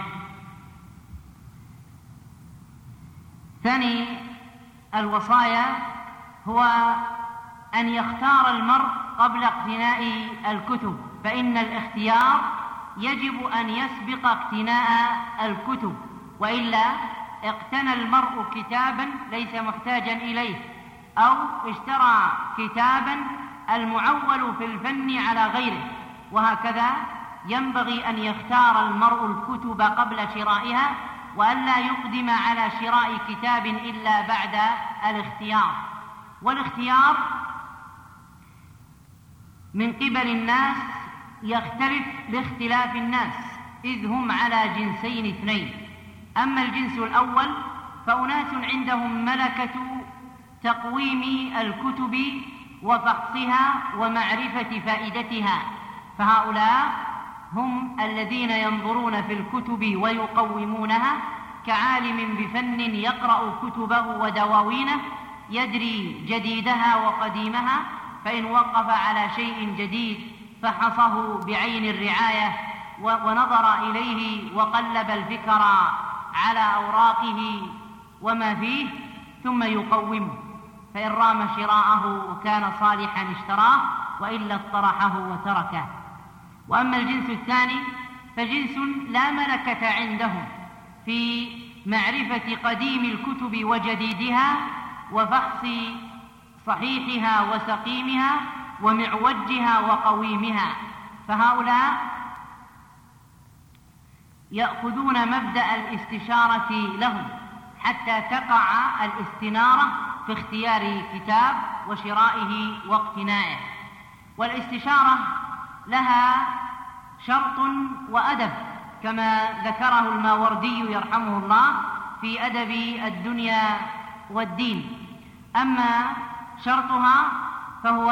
ثاني الوصايا هو أن يختار المرء قبل اقتناء الكتب، فإن الاختيار يجب أن يسبق اقتناء الكتب، وإلا اقتنى المرء كتابا ليس محتاجا إليه، أو اشترى كتابا المعول في الفن على غيره، وهكذا ينبغي أن يختار المرء الكتب قبل شرائها، وألا يقدم على شراء كتاب إلا بعد الاختيار. والاختيار من قبل الناس يختلف لاختلاف الناس، إذ هم على جنسين اثنين. أما الجنس الأول فأناس عندهم ملكة تقويم الكتب وفحصها ومعرفة فائدتها، فهؤلاء هم الذين ينظرون في الكتب ويقومونها، كعالم بفن يقرأ كتبه ودواوينه يدري جديدها وقديمها، فإن وقف على شيء جديد فحصه بعين الرعاية ونظر إليه وقلب الفكر على أوراقه وما فيه ثم يقومه، فإن رام شراءه وكان صالحا اشتراه، وإلا اطرحه وتركه. وأما الجنس الثاني فجنس لا ملكة عندهم في معرفة قديم الكتب وجديدها وفحص صحيحها وسقيمها ومعوجها وقويمها، فهؤلاء يأخذون مبدأ الاستشارة لهم حتى تقع الاستنارة في اختيار كتاب وشرائه واقتنائه. والاستشارة لها شرط وأدب، كما ذكره الماوردي يرحمه الله في أدب الدنيا والدين. أما شرطها فهو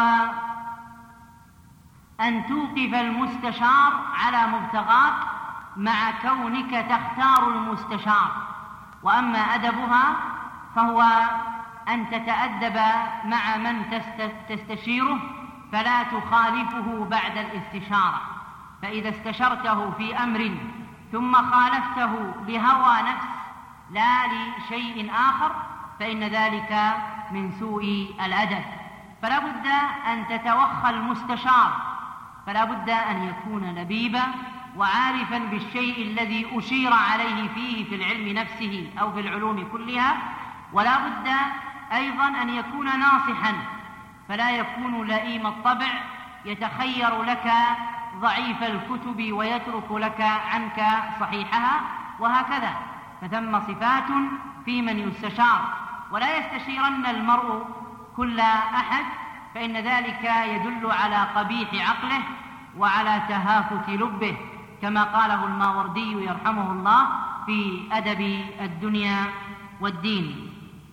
أن توقف المستشار على مبتغاك مع كونك تختار المستشار. وأما أدبها فهو أن تتأدب مع من تستشيره فلا تخالفه بعد الاستشارة، فإذا استشرته في أمر ثم خالفته لهوى نفس لا لشيء آخر فإن ذلك من سوء الأدب. فلا بد أن تتوخى المستشار، فلا بد أن يكون لبيبا وعارفا بالشيء الذي أشير عليه فيه في العلم نفسه أو في العلوم كلها، ولا بد أيضا أن يكون ناصحا، فلا يكون لئيم الطبع يتخير لك ضعيف الكتب ويترك لك عنك صحيحها، وهكذا. فثم صفات في من يستشار، ولا يستشيرن المرء كل أحد، فإن ذلك يدل على قبيح عقله وعلى تهافت لبه، كما قاله الماوردي يرحمه الله في أدب الدنيا والدين.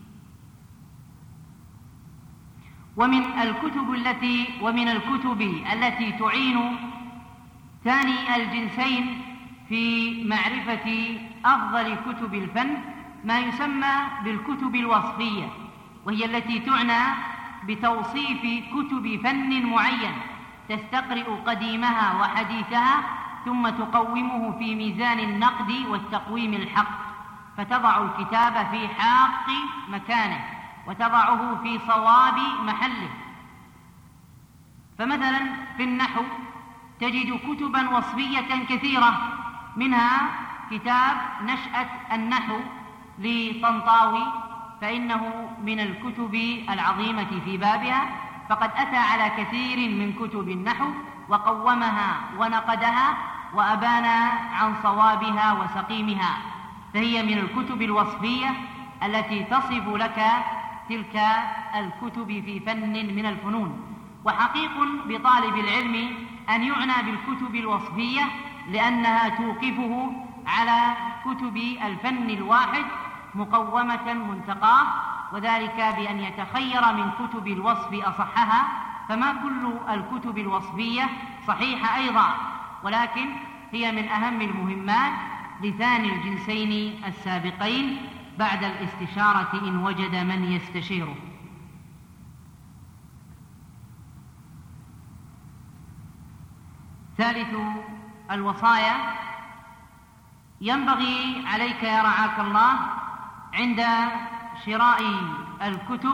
ومن الكتب التي ومن الكتب التي تعين ثاني الجنسين في معرفة أفضل كتب الفن ما يسمى بالكتب الوصفية، وهي التي تعنى بتوصيف كتب فن معين، تستقرئ قديمها وحديثها ثم تقومه في ميزان النقد والتقويم الحق، فتضع الكتاب في حاق مكانه وتضعه في صواب محله. فمثلا في النحو تجد كتبا وصفية كثيرة، منها كتاب نشأة النحو لطنطاوي، فإنه من الكتب العظيمة في بابها، فقد أتى على كثير من كتب النحو وقومها ونقدها وأبان عن صوابها وسقيمها، فهي من الكتب الوصفية التي تصف لك تلك الكتب في فن من الفنون. وحقيق بطالب العلم أن يعنى بالكتب الوصفية لأنها توقفه على كتب الفن الواحد مقومة منتقاه، وذلك بأن يتخير من كتب الوصف أصحها، فما كل الكتب الوصفية صحيحة أيضا، ولكن هي من أهم المهمات لثاني الجنسين السابقين بعد الاستشارة إن وجد من يستشيره. ثالث الوصايا: ينبغي عليك يا رعاك الله عند شراء الكتب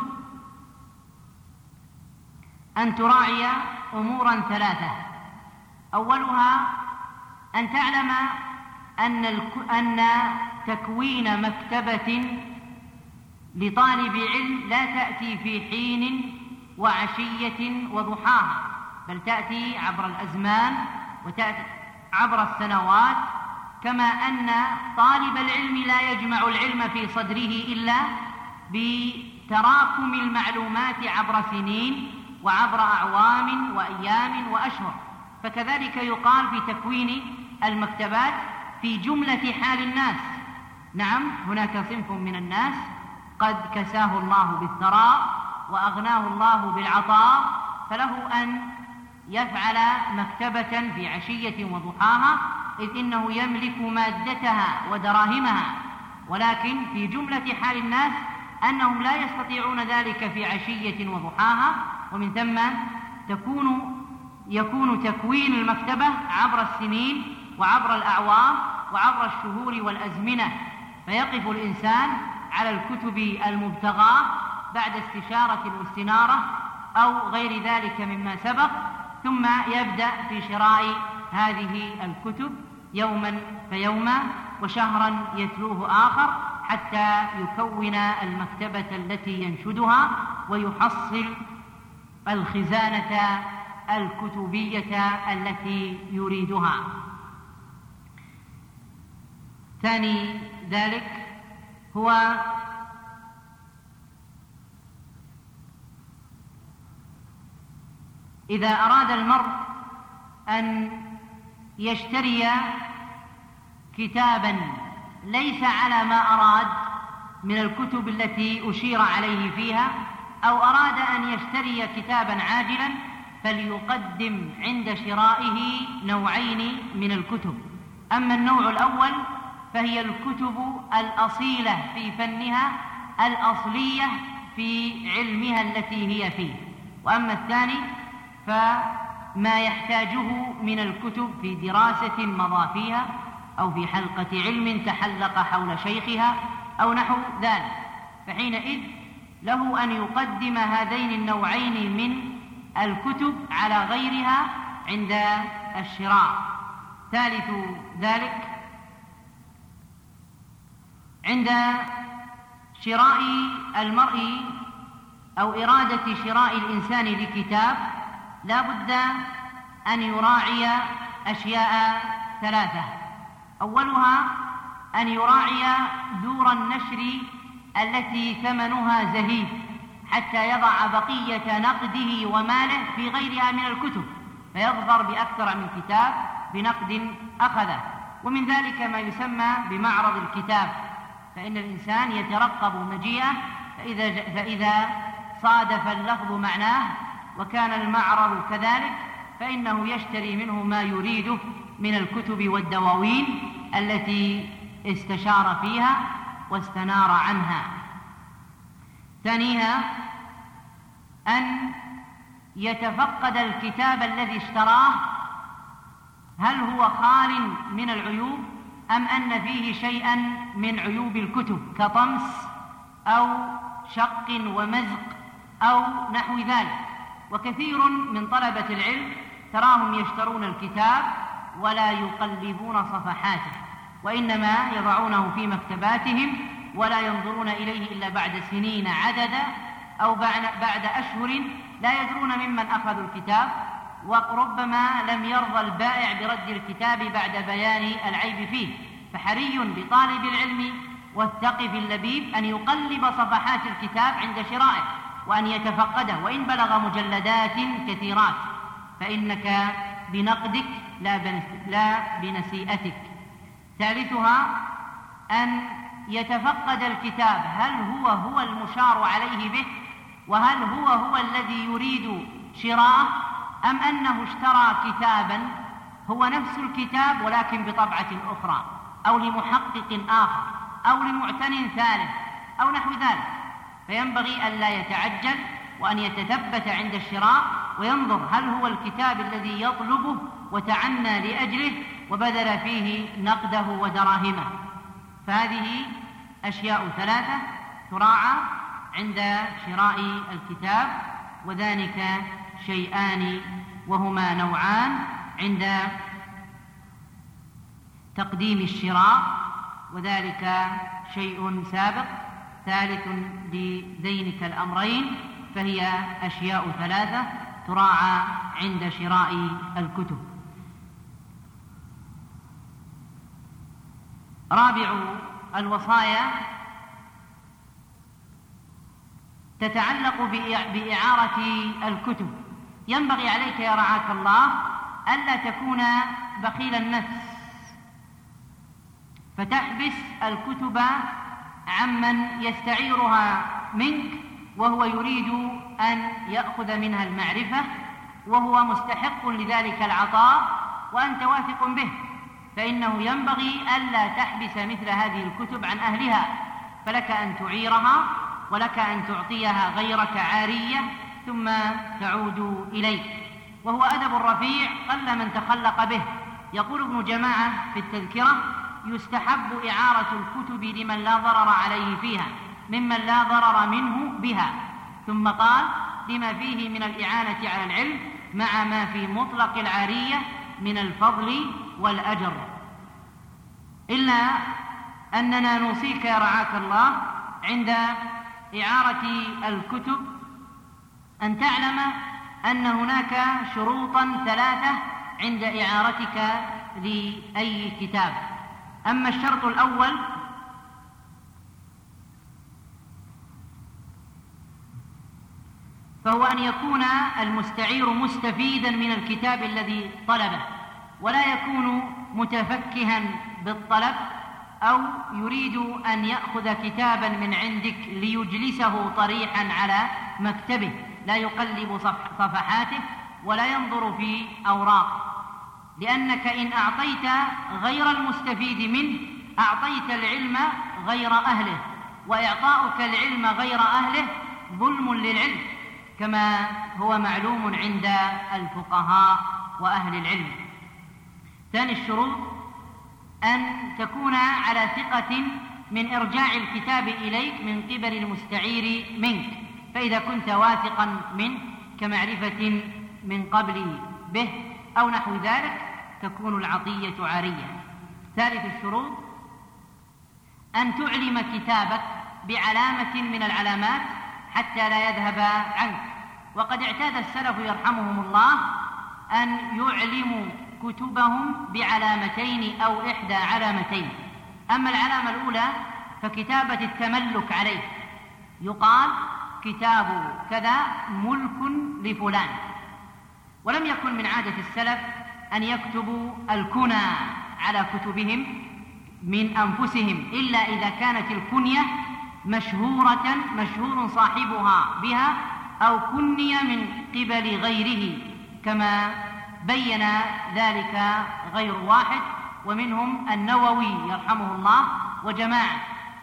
أن تراعي أمورا ثلاثة. أولها أن تعلم أن, أن تكوين مكتبة لطالب علم لا تأتي في حين وعشية وضحاها، بل تأتي عبر الأزمان وتأتي عبر السنوات، كما أن طالب العلم لا يجمع العلم في صدره إلا بتراكم المعلومات عبر سنين وعبر أعوام وأيام وأشهر. فكذلك يقال في تكوين المكتبات في جملة حال الناس. نعم، هناك صنف من الناس قد كساه الله بالثراء وأغناه الله بالعطاء، فله أن يفعل مكتبة في عشية وضحاها، إذ إنه يملك مادتها ودراهمها، ولكن في جملة حال الناس أنهم لا يستطيعون ذلك في عشية وضحاها، ومن ثم تكون يكون تكوين المكتبة عبر السنين وعبر الأعوام وعبر الشهور والأزمنة، فيقف الإنسان على الكتب المبتغاة بعد استشارة واستنارة أو غير ذلك مما سبق، ثم يبدأ في شراء هذه الكتب يوما فيوما وشهرا يتلوه آخر، حتى يكون المكتبة التي ينشدها ويحصل الخزانة الكتبية التي يريدها. ثاني ذلك هو إذا أراد المرء أن يشتري كتابا ليس على ما أراد من الكتب التي أشير عليه فيها، أو أراد أن يشتري كتابا عاجلا، فليقدم عند شرائه نوعين من الكتب. أما النوع الأول فهي الكتب الأصيلة في فنها الأصلية في علمها التي هي فيه، وأما الثاني فما يحتاجه من الكتب في دراسة مضى فيها أو في حلقة علم تحلق حول شيخها أو نحو ذلك، فحينئذ له أن يقدم هذين النوعين من الكتب على غيرها عند الشراء. ثالث ذلك عند شراء المرء أو إرادة شراء الإنسان لكتاب لا بد أن يراعي أشياء ثلاثة. أولها أن يراعي دور النشر التي ثمنها زهيد حتى يضع بقية نقده وماله في غيرها من الكتب فيظفر بأكثر من كتاب بنقد أخذه. ومن ذلك ما يسمى بمعرض الكتاب، فإن الإنسان يترقب مجيئه، فإذا, فإذا صادف اللفظ معناه وكان المعرض كذلك فإنه يشتري منه ما يريده من الكتب والدواوين التي استشار فيها واستنار عنها. ثانيها أن يتفقد الكتاب الذي اشتراه هل هو خال من العيوب أم أن فيه شيئا من عيوب الكتب كطمس أو شق ومزق أو نحو ذلك. وكثير من طلبة العلم تراهم يشترون الكتاب ولا يقلبون صفحاته، وإنما يضعونه في مكتباتهم ولا ينظرون إليه إلا بعد سنين عددا أو بعد أشهر لا يدرون ممن أخذوا الكتاب، وربما لم يرضى البائع برد الكتاب بعد بيان العيب فيه. فحري بطالب العلم والثقف اللبيب أن يقلب صفحات الكتاب عند شرائه وأن يتفقده وإن بلغ مجلدات كثيرات، فإنك بنقدك لا بنسيئتك. ثالثها أن يتفقد الكتاب هل هو هو المشار عليه به وهل هو هو الذي يريد شراءه أم أنه اشترى كتابا هو نفس الكتاب ولكن بطبعة أخرى أو لمحقق آخر أو لمعتن ثالث أو نحو ذلك. فينبغي ألا يتعجل وأن يتثبت عند الشراء وينظر هل هو الكتاب الذي يطلبه وتعنى لأجله وبذل فيه نقده ودراهمه. فهذه أشياء ثلاثة تراعى عند شراء الكتاب، وذلك شيئان وهما نوعان عند تقديم الشراء، وذلك شيء سابق. ثالث لذينك الأمرين فهي أشياء ثلاثة تراعى عند شراء الكتب. رابع الوصايا تتعلق بإعارة الكتب. ينبغي عليك يا رعاك الله ألا تكون بخيل النفس فتحبس الكتب عمن يستعيرها منك وهو يريد أن يأخذ منها المعرفة وهو مستحق لذلك العطاء وأنت واثق به، فإنه ينبغي ألا تحبس مثل هذه الكتب عن أهلها، فلك أن تعيرها ولك أن تعطيها غيرك عارية ثم تعود إليك، وهو أدب رفيع قل من تخلق به. يقول ابن جماعة في التذكرة: يستحب إعارة الكتب لمن لا ضرر عليه فيها ممن لا ضرر منه بها. ثم قال: لما فيه من الإعانة على العلم مع ما في مطلق العارية من الفضل والأجر. إلا أننا نوصيك يا رعاك الله عند إعارة الكتب أن تعلم أن هناك شروطا ثلاثة عند إعارتك لأي كتاب. أما الشرط الأول فهو أن يكون المستعير مستفيدا من الكتاب الذي طلبه، ولا يكون متفكها بالطلب أو يريد أن يأخذ كتابا من عندك ليجلسه طريحا على مكتبه، لا يقلب صفحاته ولا ينظر في أوراق، لأنك إن أعطيت غير المستفيد منه أعطيت العلم غير أهله، وإعطاؤك العلم غير أهله ظلم للعلم كما هو معلوم عند الفقهاء وأهل العلم. ثاني الشروط أن تكون على ثقة من إرجاع الكتاب إليك من قبل المستعير منك، فإذا كنت واثقا منه كمعرفة من قبله به أو نحو ذلك تكون العطية عارية. ثالث الشروط أن تعلم كتابك بعلامة من العلامات حتى لا يذهب عنك، وقد اعتاد السلف يرحمهم الله أن يعلموا كتبهم بعلامتين أو إحدى علامتين. أما العلامة الأولى فكتابة التملك عليه يقال كتاب كذا ملك لفلان. ولم يكن من عادة السلف أن يكتبوا الكنى على كتبهم من أنفسهم إلا إذا كانت الكنية مشهورة مشهور صاحبها بها أو كني من قبل غيره، كما بين ذلك غير واحد ومنهم النووي يرحمه الله وجماعة.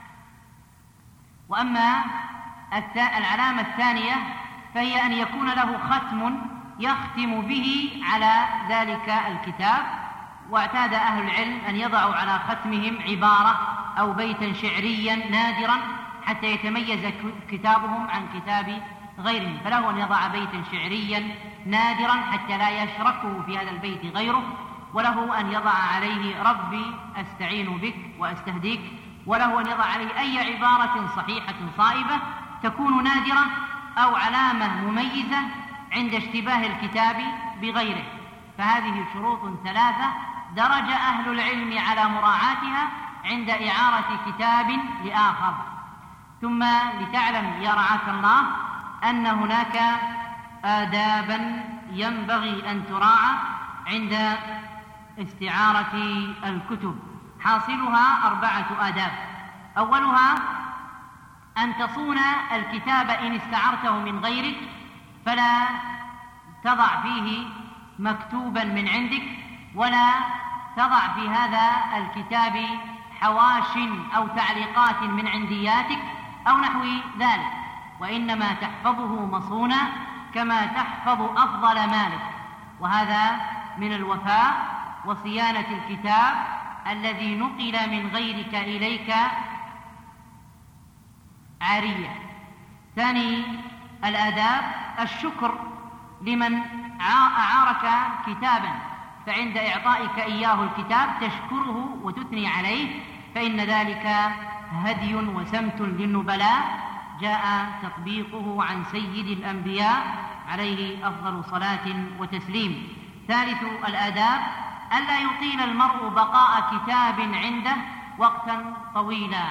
وأما العلامة الثانية فهي أن يكون له ختم يختم به على ذلك الكتاب. واعتاد أهل العلم أن يضعوا على ختمهم عبارة أو بيتا شعريا نادرا حتى يتميز كتابهم عن كتاب غيرهم، فله أن يضع بيتا شعريا نادرا حتى لا يشركه في هذا البيت غيره، وله أن يضع عليه ربي أستعين بك وأستهديك، وله أن يضع عليه أي عبارة صحيحة صائبة تكون نادرة أو علامة مميزة عند اشتباه الكتاب بغيره. فهذه شروط ثلاثة درج أهل العلم على مراعاتها عند إعارة كتاب لآخر. ثم لتعلم يا رعاك الله أن هناك آدابا ينبغي أن تراعى عند استعارة الكتب، حاصلها أربعة آداب. أولها أن تصون الكتاب إن استعرته من غيرك، فلا تضع فيه مكتوبا من عندك، ولا تضع في هذا الكتاب حواش أو تعليقات من عندياتك أو نحو ذلك، وإنما تحفظه مصونا كما تحفظ أفضل مالك. وهذا من الوفاء وصيانة الكتاب الذي نقل من غيرك إليك عارية. ثاني الآداب الشكر لمن أعارك كتابا، فعند إعطائك إياه الكتاب تشكره وتثني عليه، فإن ذلك هدي وسمت للنبلاء جاء تطبيقه عن سيد الأنبياء عليه أفضل صلاة وتسليم. ثالث الآداب ألا يطيل المرء بقاء كتاب عنده وقتا طويلا.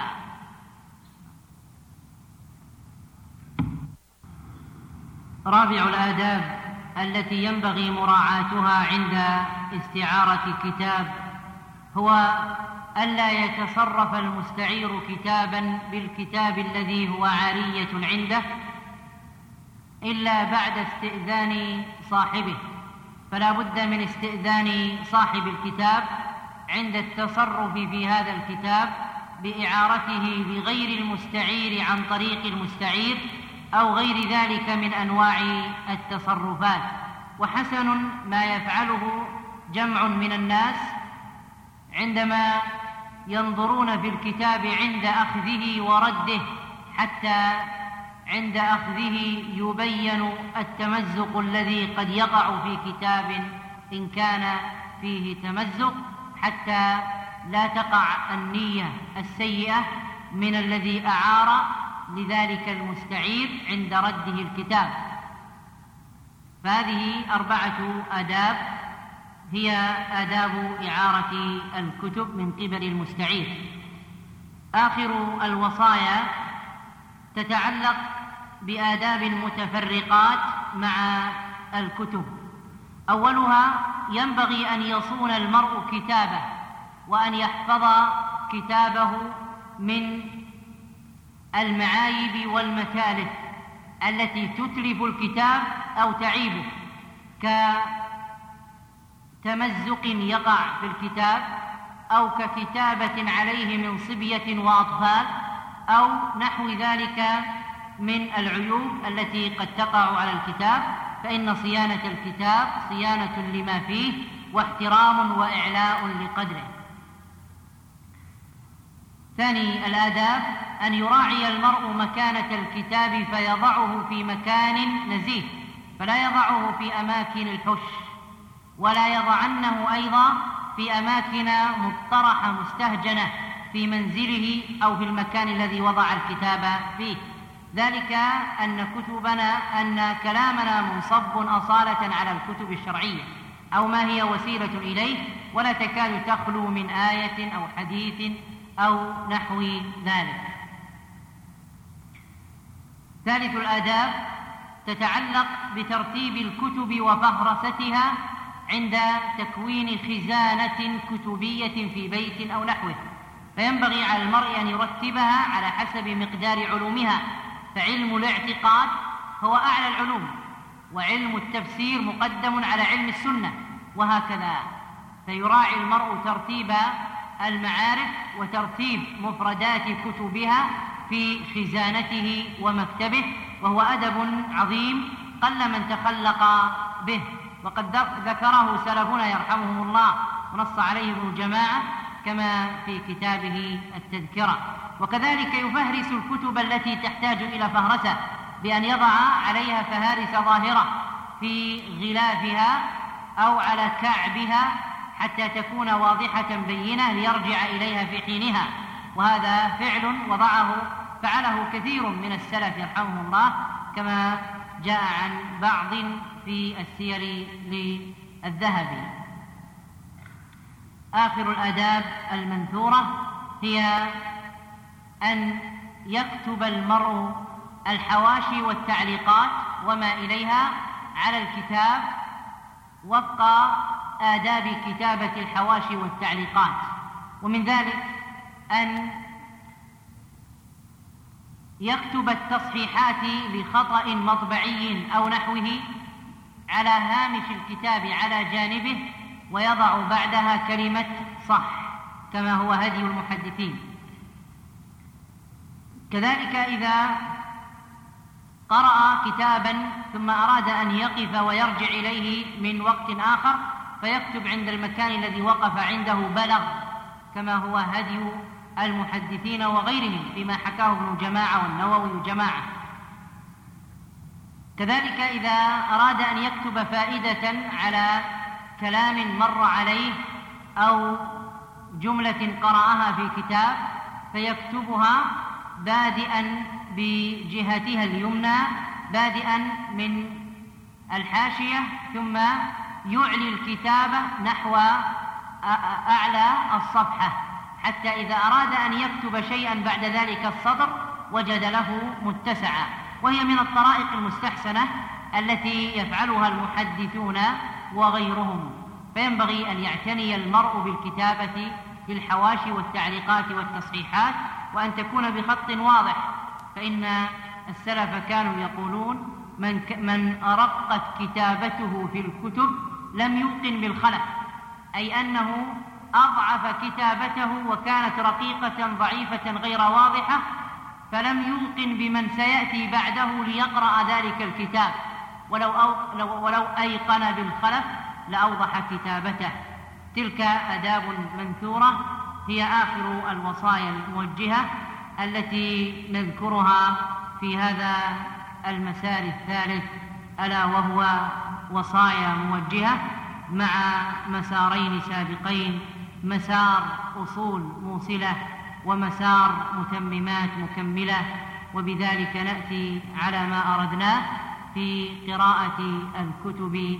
رابع الآداب التي ينبغي مراعاتها عند استعارة كتاب هو ألا يتصرف المستعير كتابا بالكتاب الذي هو عارية عنده إلا بعد استئذان صاحبه، فلا بد من استئذان صاحب الكتاب عند التصرف في هذا الكتاب بإعارته لغير المستعير عن طريق المستعير أو غير ذلك من أنواع التصرفات. وحسن ما يفعله جمع من الناس عندما ينظرون في الكتاب عند أخذه ورده، حتى عند أخذه يبين التمزق الذي قد يقع في كتاب إن كان فيه تمزق، حتى لا تقع النية السيئة من الذي أعار لذلك المستعير عند رده الكتاب. فهذه أربعة آداب هي آداب إعارة الكتب من قبل المستعير. آخر الوصايا تتعلق بآداب متفرقات مع الكتب. أولها ينبغي أن يصون المرء كتابه وأن يحفظ كتابه من المعايب والمتالف التي تتلف الكتاب أو تعيبه، كتمزق يقع في الكتاب أو ككتابة عليه من صبية وأطفال أو نحو ذلك من العيوب التي قد تقع على الكتاب. فإن صيانة الكتاب صيانة لما فيه واحترام وإعلاء لقدره. ثاني الآداب أن يراعي المرء مكانة الكتاب فيضعه في مكان نزيه، فلا يضعه في أماكن الحش، ولا يضعنه أيضا في أماكن مطرحة مستهجنة في منزله أو في المكان الذي وضع الكتاب فيه. ذلك أن كتبنا أن كلامنا منصب أصالة على الكتب الشرعية أو ما هي وسيلة إليه، ولا تكاد تخلو من آية أو حديث أو نحو ذلك. ثالث الآداب تتعلق بترتيب الكتب وفهرستها عند تكوين خزانة كتبية في بيت أو نحوه، فينبغي على المرء أن يرتبها على حسب مقدار علومها، فعلم الاعتقاد هو أعلى العلوم، وعلم التفسير مقدم على علم السنة، وهكذا. فيراعي المرء ترتيب المعارف وترتيب مفردات كتبها في خزانته ومكتبه، وهو أدب عظيم قل من تخلق به، وقد ذكره سلفنا يرحمهم الله ونص عليه ابن الجماعة كما في كتابه التذكرة. وكذلك يفهرس الكتب التي تحتاج إلى فهرسة بأن يضع عليها فهارس ظاهرة في غلافها أو على كعبها حتى تكون واضحة بينة ليرجع إليها في حينها، وهذا فعل وضعه فعله كثير من السلف يرحمهم الله كما جاء عن بعض في السير للذهبي. آخر الآداب المنثورة هي أن يكتب المرء الحواشي والتعليقات وما إليها على الكتاب وفق آداب كتابة الحواشي والتعليقات، ومن ذلك أن يكتب التصحيحات لخطأ مطبعي أو نحوه على هامش الكتاب على جانبه، ويضع بعدها كلمة صح كما هو هدي المحدثين. كذلك إذا قرأ كتابا ثم أراد أن يقف ويرجع إليه من وقت آخر فيكتب عند المكان الذي وقف عنده بلغ كما هو هدي المحدثين وغيرهم فيما حكاه ابن جماعة والنووي جماعة. كذلك إذا أراد أن يكتب فائدة على كلام مر عليه أو جملة قرأها في كتاب فيكتبها بادئا بجهتها اليمنى بادئا من الحاشية، ثم يعلي الكتابة نحو أعلى الصفحة، حتى إذا أراد أن يكتب شيئا بعد ذلك السطر وجد له متسعا، وهي من الطرائق المستحسنة التي يفعلها المحدثون وغيرهم. فينبغي أن يعتني المرء بالكتابة في الحواشي والتعليقات والتصحيحات، وأن تكون بخط واضح، فإن السلف كانوا يقولون من, ك... من أرقت كتابته في الكتب لم يوقن بالخلف، أي أنه أضعف كتابته وكانت رقيقة ضعيفة غير واضحة، فلم يوقن بمن سيأتي بعده ليقرأ ذلك الكتاب، ولو, أو... ولو أيقن بالخلف لأوضح كتابته. تلك آداب منثورة هي آخر الوصايا الموجهة التي نذكرها في هذا المسار الثالث، ألا وهو وصايا موجهة مع مسارين سابقين، مسار أصول موصلة ومسار متممات مكملة، وبذلك نأتي على ما أردناه في قراءة الكتب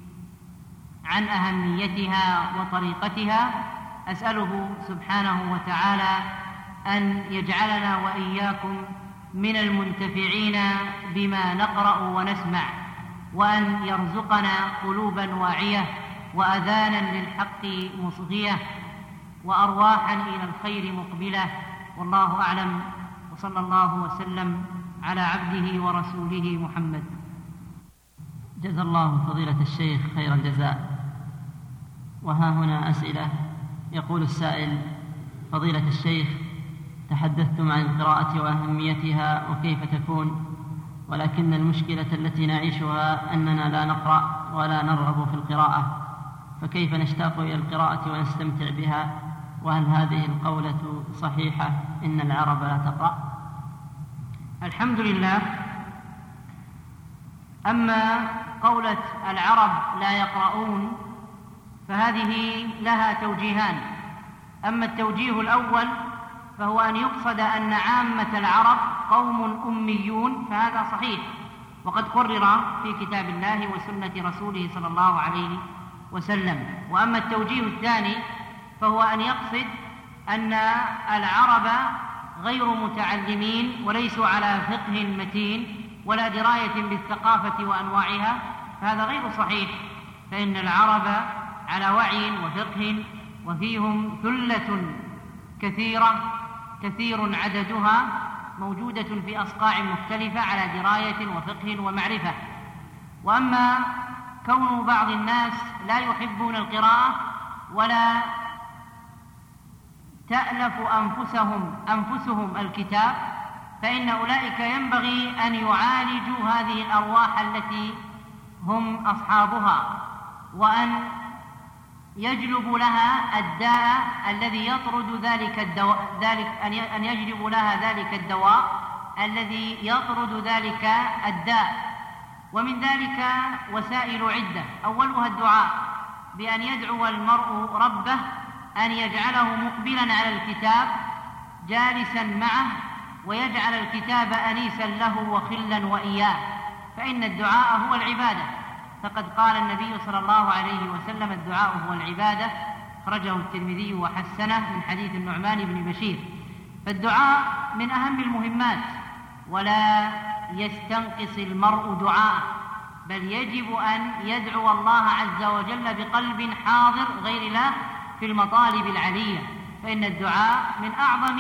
عن أهميتها وطريقتها. أسأله سبحانه وتعالى أن يجعلنا وإياكم من المنتفعين بما نقرأ ونسمع، وأن يرزقنا قلوبا واعية وأذانا للحق مصغية وأرواحا إلى الخير مقبلة. والله أعلم، وصلى الله وسلم على عبده ورسوله محمد. جزا الله فضيلة الشيخ خير الجزاء. وها هنا أسئلة. يقول السائل: فضيلة الشيخ، تحدثتم عن القراءة وأهميتها وكيف تكون، ولكن المشكلة التي نعيشها أننا لا نقرأ ولا نرغب في القراءة، فكيف نشتاق إلى القراءة ونستمتع بها؟ وهل هذه القولة صحيحة إن العرب لا تقرأ؟ الحمد لله. أما قولة العرب لا يقرؤون فهذه لها توجيهان. أما التوجيه الأول فهو أن يقصد أن عامة العرب قوم أميون، فهذا صحيح وقد قرر في كتاب الله وسنة رسوله صلى الله عليه وسلم. وأما التوجيه الثاني فهو أن يقصد أن العرب غير متعلمين وليسوا على فقه متين ولا دراية بالثقافة وأنواعها، فهذا غير صحيح، فإن العرب على وعي وفقه، وفيهم ثلة كثيرة كثير عددها موجودة في أصقاع مختلفة على دراية وفقه ومعرفة. وأما كون بعض الناس لا يحبون القراءة ولا تألف أنفسهم أنفسهم الكتاب، فإن أولئك ينبغي أن يعالجوا هذه الأرواح التي هم أصحابها، وأن يجلبوا لها الداء الذي يطرد ذلك الدواء ذلك أن يجلبوا لها ذلك الدواء الذي يطرد ذلك الداء. ومن ذلك وسائل عدة، أولها الدعاء، بأن يدعو المرء ربه أن يجعله مقبلا على الكتاب جالسا معه، ويجعل الكتاب أنيسا له وخلا وإياه، فإن الدعاء هو العبادة. فقد قال النبي صلى الله عليه وسلم: الدعاء هو العبادة، أخرجه الترمذي وحسنه من حديث النعمان بن بشير. فالدعاء من أهم المهمات، ولا يستنقص المرء دعاءه، بل يجب أن يدعو الله عز وجل بقلب حاضر غير الله في المطالب العلية، فإن الدعاء من أعظم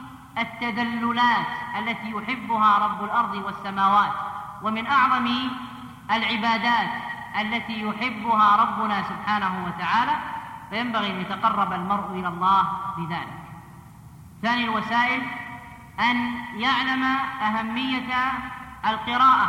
التذللات التي يحبها رب الأرض والسماوات، ومن أعظم العبادات التي يحبها ربنا سبحانه وتعالى، فينبغي أن يتقرب المرء إلى الله بذلك. ثاني الوسائل أن يعلم أهمية القراءة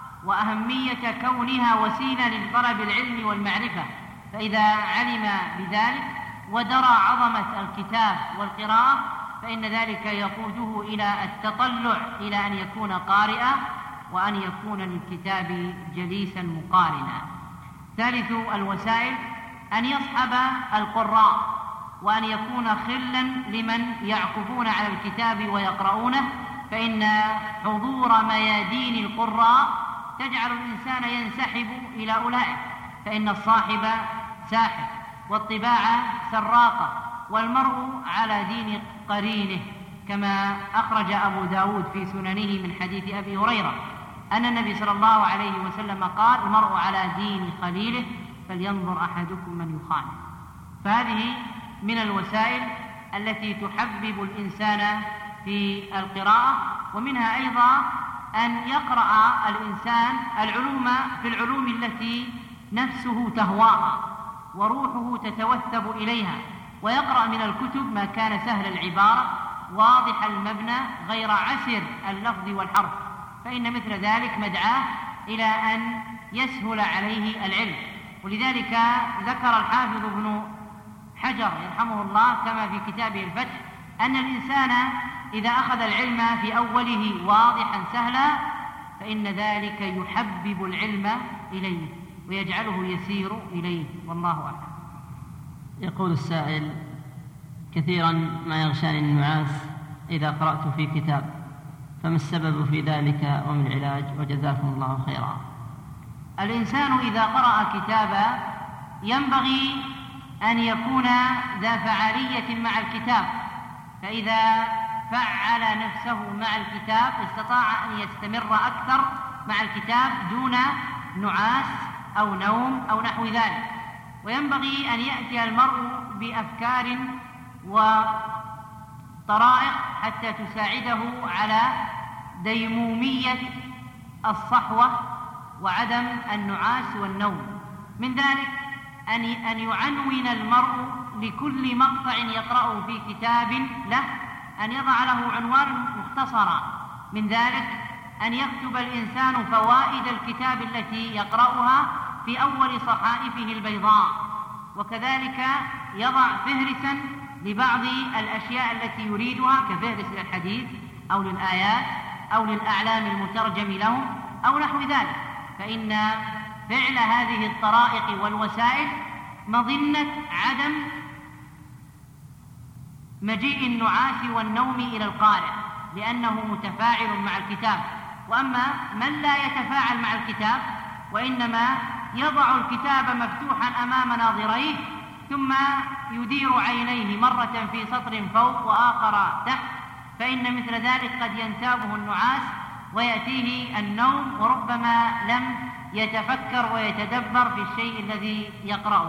وأهمية كونها وسيلة لطلب العلم والمعرفة، فإذا علم بذلك ودرى عظمة الكتاب والقراءة فإن ذلك يقوده إلى التطلع إلى أن يكون قارئا، وأن يكون للكتاب جليسا مقارنا. ثالث الوسائل أن يصحب القراء، وأن يكون خلا لمن يعكفون على الكتاب ويقرؤونه، فإن حضور ميادين القراء تجعل الإنسان ينسحب إلى أولئك، فإن الصاحب ساحب، والطباع سراقة، والمرء على دين قرينه، كما أخرج أبو داود في سننه من حديث أبي هريرة أن النبي صلى الله عليه وسلم قال: المرء على دين خليله فلينظر أحدكم من يخالف. فهذه من الوسائل التي تحبب الإنسان في القراءة. ومنها أيضا أن يقرأ الإنسان العلوم في العلوم التي نفسه تهواها وروحه تتوثب إليها، ويقرأ من الكتب ما كان سهل العبارة واضح المبنى غير عسر اللفظ والحرف، فإن مثل ذلك مدعاه إلى أن يسهل عليه العلم. ولذلك ذكر الحافظ ابن حجر يرحمه الله كما في كتابه الفتح أن الإنسان إذا أخذ العلم في أوله واضحا سهلا فإن ذلك يحبب العلم إليه ويجعله يسير إليه، والله أعلم. يقول السائل: كثيرا ما يغشاني النعاس إذا قرأت في كتاب، فما السبب في ذلك وما العلاج؟ وجزاكم الله خيرا. الإنسان إذا قرأ كتابا ينبغي أن يكون ذا فعالية مع الكتاب، فإذا فعل نفسه مع الكتاب استطاع أن يستمر أكثر مع الكتاب دون نعاس أو نوم أو نحو ذلك. وينبغي أن يأتي المرء بأفكار وطرائق حتى تساعده على ديمومية الصحوة وعدم النعاس والنوم. من ذلك أن يعنون المرء لكل مقطع يقرأه في كتاب له أن يضع له عنوان مختصرا. من ذلك أن يكتب الإنسان فوائد الكتاب التي يقرأها في أول صحائفه البيضاء، وكذلك يضع فهرسا لبعض الأشياء التي يريدها كفهرس للحديث أو للآيات أو للأعلام المترجم لهم أو نحو ذلك، فإن فعل هذه الطرائق والوسائل مظنة عدم مجيء النعاس والنوم إلى القارئ لأنه متفاعل مع الكتاب. وأما من لا يتفاعل مع الكتاب وإنما يضع الكتاب مفتوحا أمام ناظريه ثم يدير عينيه مرة في سطر فوق وآخر تحت، فإن مثل ذلك قد ينتابه النعاس ويأتيه النوم، وربما لم يتفكر ويتدبر في الشيء الذي يقرأه.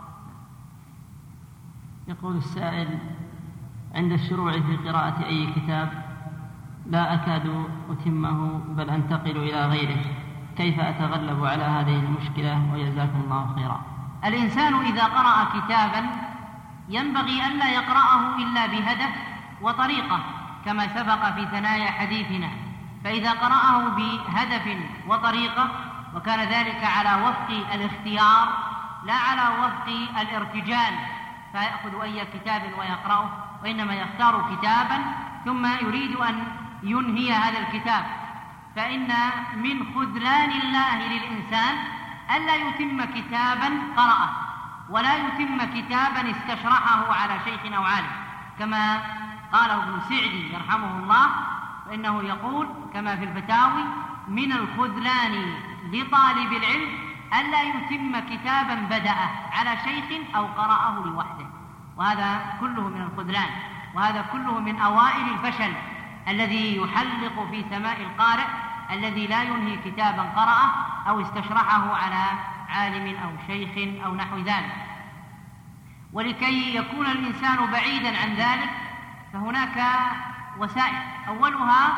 يقول السائل: عند الشروع في قراءة أي كتاب لا أكاد أتمه بل أنتقل إلى غيره، كيف أتغلب على هذه المشكلة؟ وجزاكم الله خيرا. الإنسان إذا قرأ كتابا ينبغي ألا يقرأه إلا بهدف وطريقة كما سبق في ثنايا حديثنا، فإذا قرأه بهدف وطريقة وكان ذلك على وفق الاختيار لا على وفق الارتجال فيأخذ أي كتاب ويقرأه، وإنما يختار كتابا ثم يريد أن ينهي هذا الكتاب، فإن من خذلان الله للإنسان ألا يتم كتابا قرأه ولا يتم كتابا استشرحه على شيخ أو عالم، كما قاله ابن سعدي يرحمه الله، فإنه يقول كما في الفتاوي: من الخذلان لطالب العلم ألا يتم كتابا بدأه على شيخ أو قرأه لوحده، وهذا كله من الخذلان، وهذا كله من أوائل الفشل الذي يحلق في سماء القارئ الذي لا ينهي كتابا قرأه أو استشرحه على عالم أو شيخ أو نحو ذلك. ولكي يكون الإنسان بعيدا عن ذلك فهناك وسائل، أولها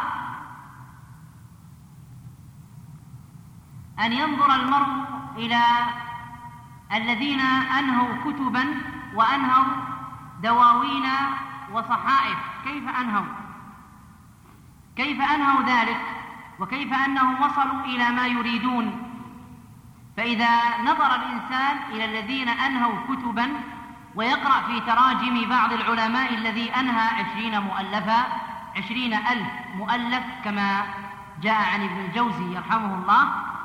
أن ينظر المرء إلى الذين أنهوا كتبا وأنهوا دواوين وصحائف، كيف أنهوا كيف أنهوا ذلك وكيف أنهم وصلوا إلى ما يريدون. فإذا نظر الإنسان إلى الذين أنهوا كتبا ويقرأ في تراجم بعض العلماء الذي أنهى عشرين مؤلفا عشرين ألف مؤلف كما جاء عن ابن الجوزي يرحمه الله،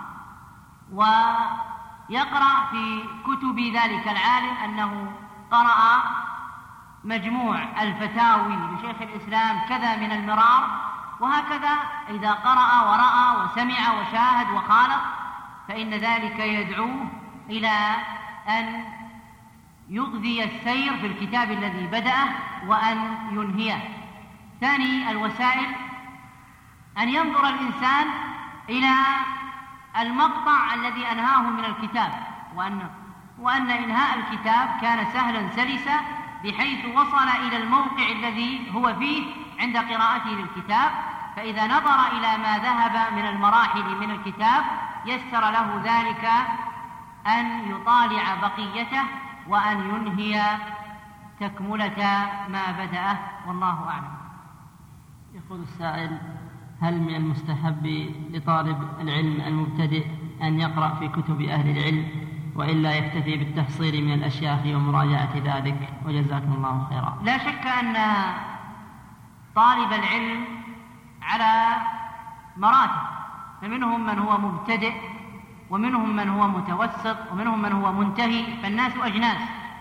ويقرأ في كتب ذلك العالم أنه قرأ مجموع الفتاوي لشيخ الإسلام كذا من المرار، وهكذا إذا قرأ ورأى وسمع وشاهد وخالط فإن ذلك يدعوه إلى أن يقضي السير في الكتاب الذي بدأه وأن ينهيه. ثاني الوسائل أن ينظر الإنسان إلى المقطع الذي أنهاه من الكتاب، وأن, وأن إنهاء الكتاب كان سهلا سلسا بحيث وصل إلى الموقع الذي هو فيه عند قراءته للكتاب، فإذا نظر إلى ما ذهب من المراحل من الكتاب يسر له ذلك أن يطالع بقيته وأن ينهي تكملة ما بدأه، والله أعلم. يقول السائل: هل من المستحب لطالب العلم المبتدئ أن يقرأ في كتب أهل العلم وإلا يكتفي بالتحصيل من الأشياخ ومراجعة ذلك؟ وجزاكم الله خيرا. لا شك أن طالب العلم على مراتب، فمنهم من هو مبتدئ ومنهم من هو متوسط ومنهم من هو منتهي، فالناس أجناس،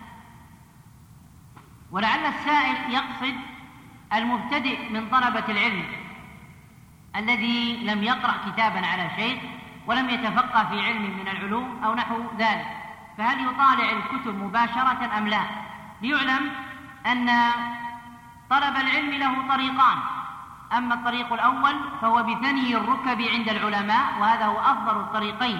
ولعل السائل يقصد المبتدئ من طلبة العلم الذي لم يقرأ كتابا على شيخ ولم يتفقه في علم من العلوم أو نحو ذلك، فهل يطالع الكتب مباشرة أم لا؟ ليعلم أن طلب العلم له طريقان، أما الطريق الأول فهو بثني الركب عند العلماء، وهذا هو أفضل الطريقين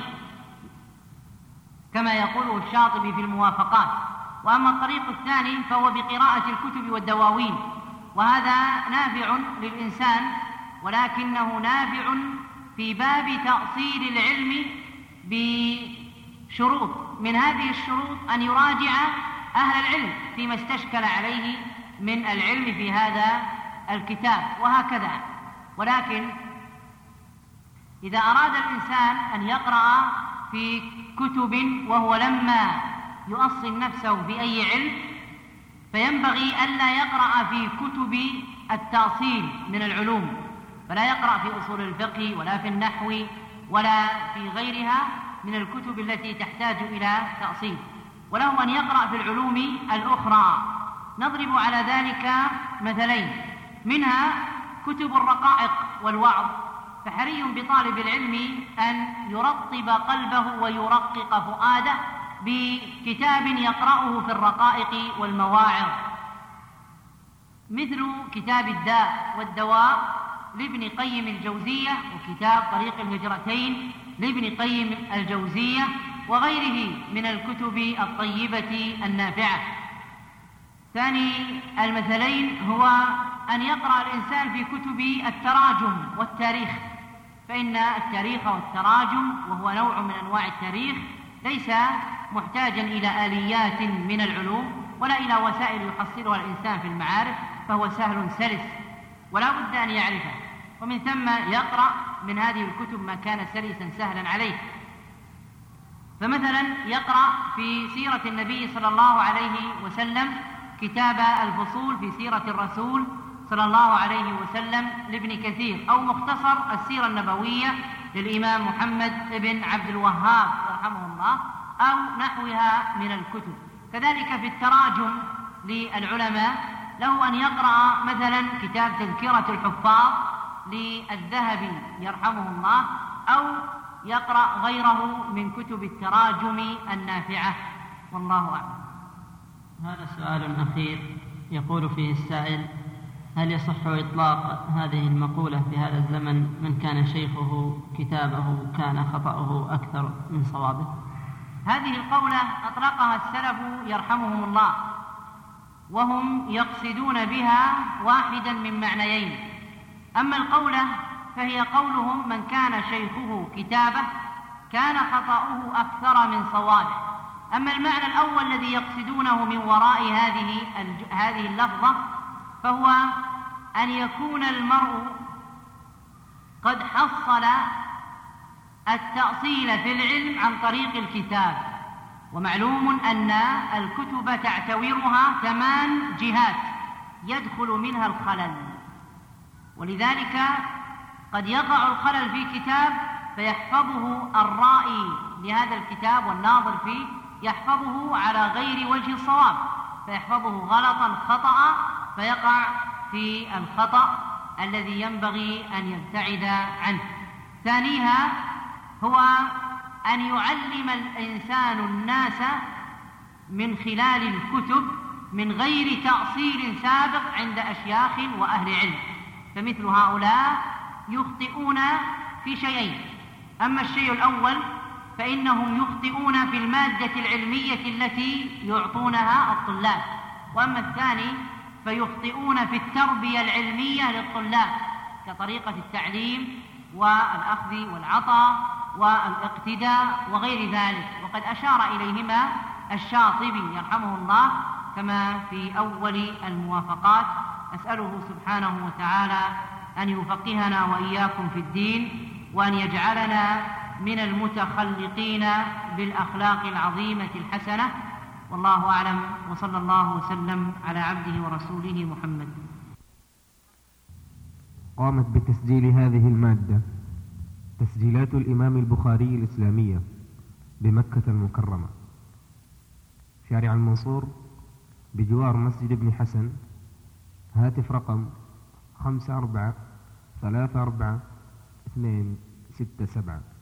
كما يقوله الشاطبي في الموافقات، وأما الطريق الثاني فهو بقراءة الكتب والدواوين، وهذا نافع للإنسان ولكنه نافع في باب تأصيل العلم بشروط، من هذه الشروط أن يراجع أهل العلم فيما استشكل عليه من العلم في هذا الكتاب وهكذا. ولكن إذا أراد الإنسان أن يقرأ في كتب وهو لما يؤصل نفسه في أي علم فينبغي ألا يقرأ في كتب التأصيل من العلوم، فلا يقرأ في أصول الفقه ولا في النحو ولا في غيرها من الكتب التي تحتاج إلى تأصيل، وله أن يقرأ في العلوم الأخرى. نضرب على ذلك مثلين، منها كتب الرقائق والوعظ، فحري بطالب العلم أن يرطب قلبه ويرقق فؤاده بكتاب يقرأه في الرقائق والمواعظ، مثل كتاب الداء والدواء لابن قيم الجوزية، وكتاب طريق الهجرتين لابن قيم الجوزية، وغيره من الكتب الطيبة النافعة. ثاني المثلين هو أن يقرأ الإنسان في كتب التراجم والتاريخ، فإن التاريخ والتراجم وهو نوع من أنواع التاريخ ليس محتاجا إلى آليات من العلوم ولا إلى وسائل يحصلها الإنسان في المعارف، فهو سهل سلس ولا بد أن يعرفه، ومن ثم يقرأ من هذه الكتب ما كان سلسا سهلا عليه. فمثلا يقرأ في سيرة النبي صلى الله عليه وسلم كتاب الفصول في سيرة الرسول صلى الله عليه وسلم لابن كثير، أو مختصر السيرة النبوية للإمام محمد بن عبد الوهاب رحمه الله، أو نحوها من الكتب. كذلك في التراجم للعلماء له أن يقرأ مثلا كتاب تذكرة الحفاظ للذهبي يرحمه الله، أو يقرأ غيره من كتب التراجم النافعة، والله أعلم. هذا سؤال أخير يقول فيه السائل: هل يصح إطلاق هذه المقولة في هذا الزمن من كان شيخه كتابه كان خطأه أكثر من صوابه؟ هذه القولة أطلقها السلف يرحمهم الله، وهم يقصدون بها واحدا من معنيين. أما القولة فهي قولهم من كان شيخه كتابه كان خطأه أكثر من صوابه. أما المعنى الأول الذي يقصدونه من وراء هذه هذه اللفظة فهو أن يكون المرء قد حصل التأصيل في العلم عن طريق الكتاب، ومعلوم أن الكتب تعتورها ثمان جهات يدخل منها الخلل، ولذلك قد يقع الخلل في كتاب فيحفظه الرائي لهذا الكتاب والناظر فيه يحفظه على غير وجه الصواب، فيحفظه غلطا خطأ فيقع في الخطأ الذي ينبغي أن يبتعد عنه. ثانيها هو أن يعلم الإنسان الناس من خلال الكتب من غير تأصيل سابق عند أشياخ وأهل علم، فمثل هؤلاء يخطئون في شيئين: أما الشيء الأول فإنهم يخطئون في المادة العلمية التي يعطونها الطلاب، وأما الثاني فيخطئون في التربية العلمية للطلاب كطريقة التعليم والأخذ والعطاء والاقتداء وغير ذلك، وقد أشار إليهما الشاطبي يرحمه الله كما في أول الموافقات. أسأله سبحانه وتعالى أن يفقهنا وإياكم في الدين، وأن يجعلنا من المتخلقين بالأخلاق العظيمة الحسنة، والله أعلم، وصلى الله وسلم على عبده ورسوله محمد. قامت بتسجيل هذه المادة تسجيلات الإمام البخاري الإسلامية بمكة المكرمة، شارع المنصور بجوار مسجد ابن حسن. هاتف رقم خمسة أربعة ثلاثة أربعة اثنين ستة سبعة.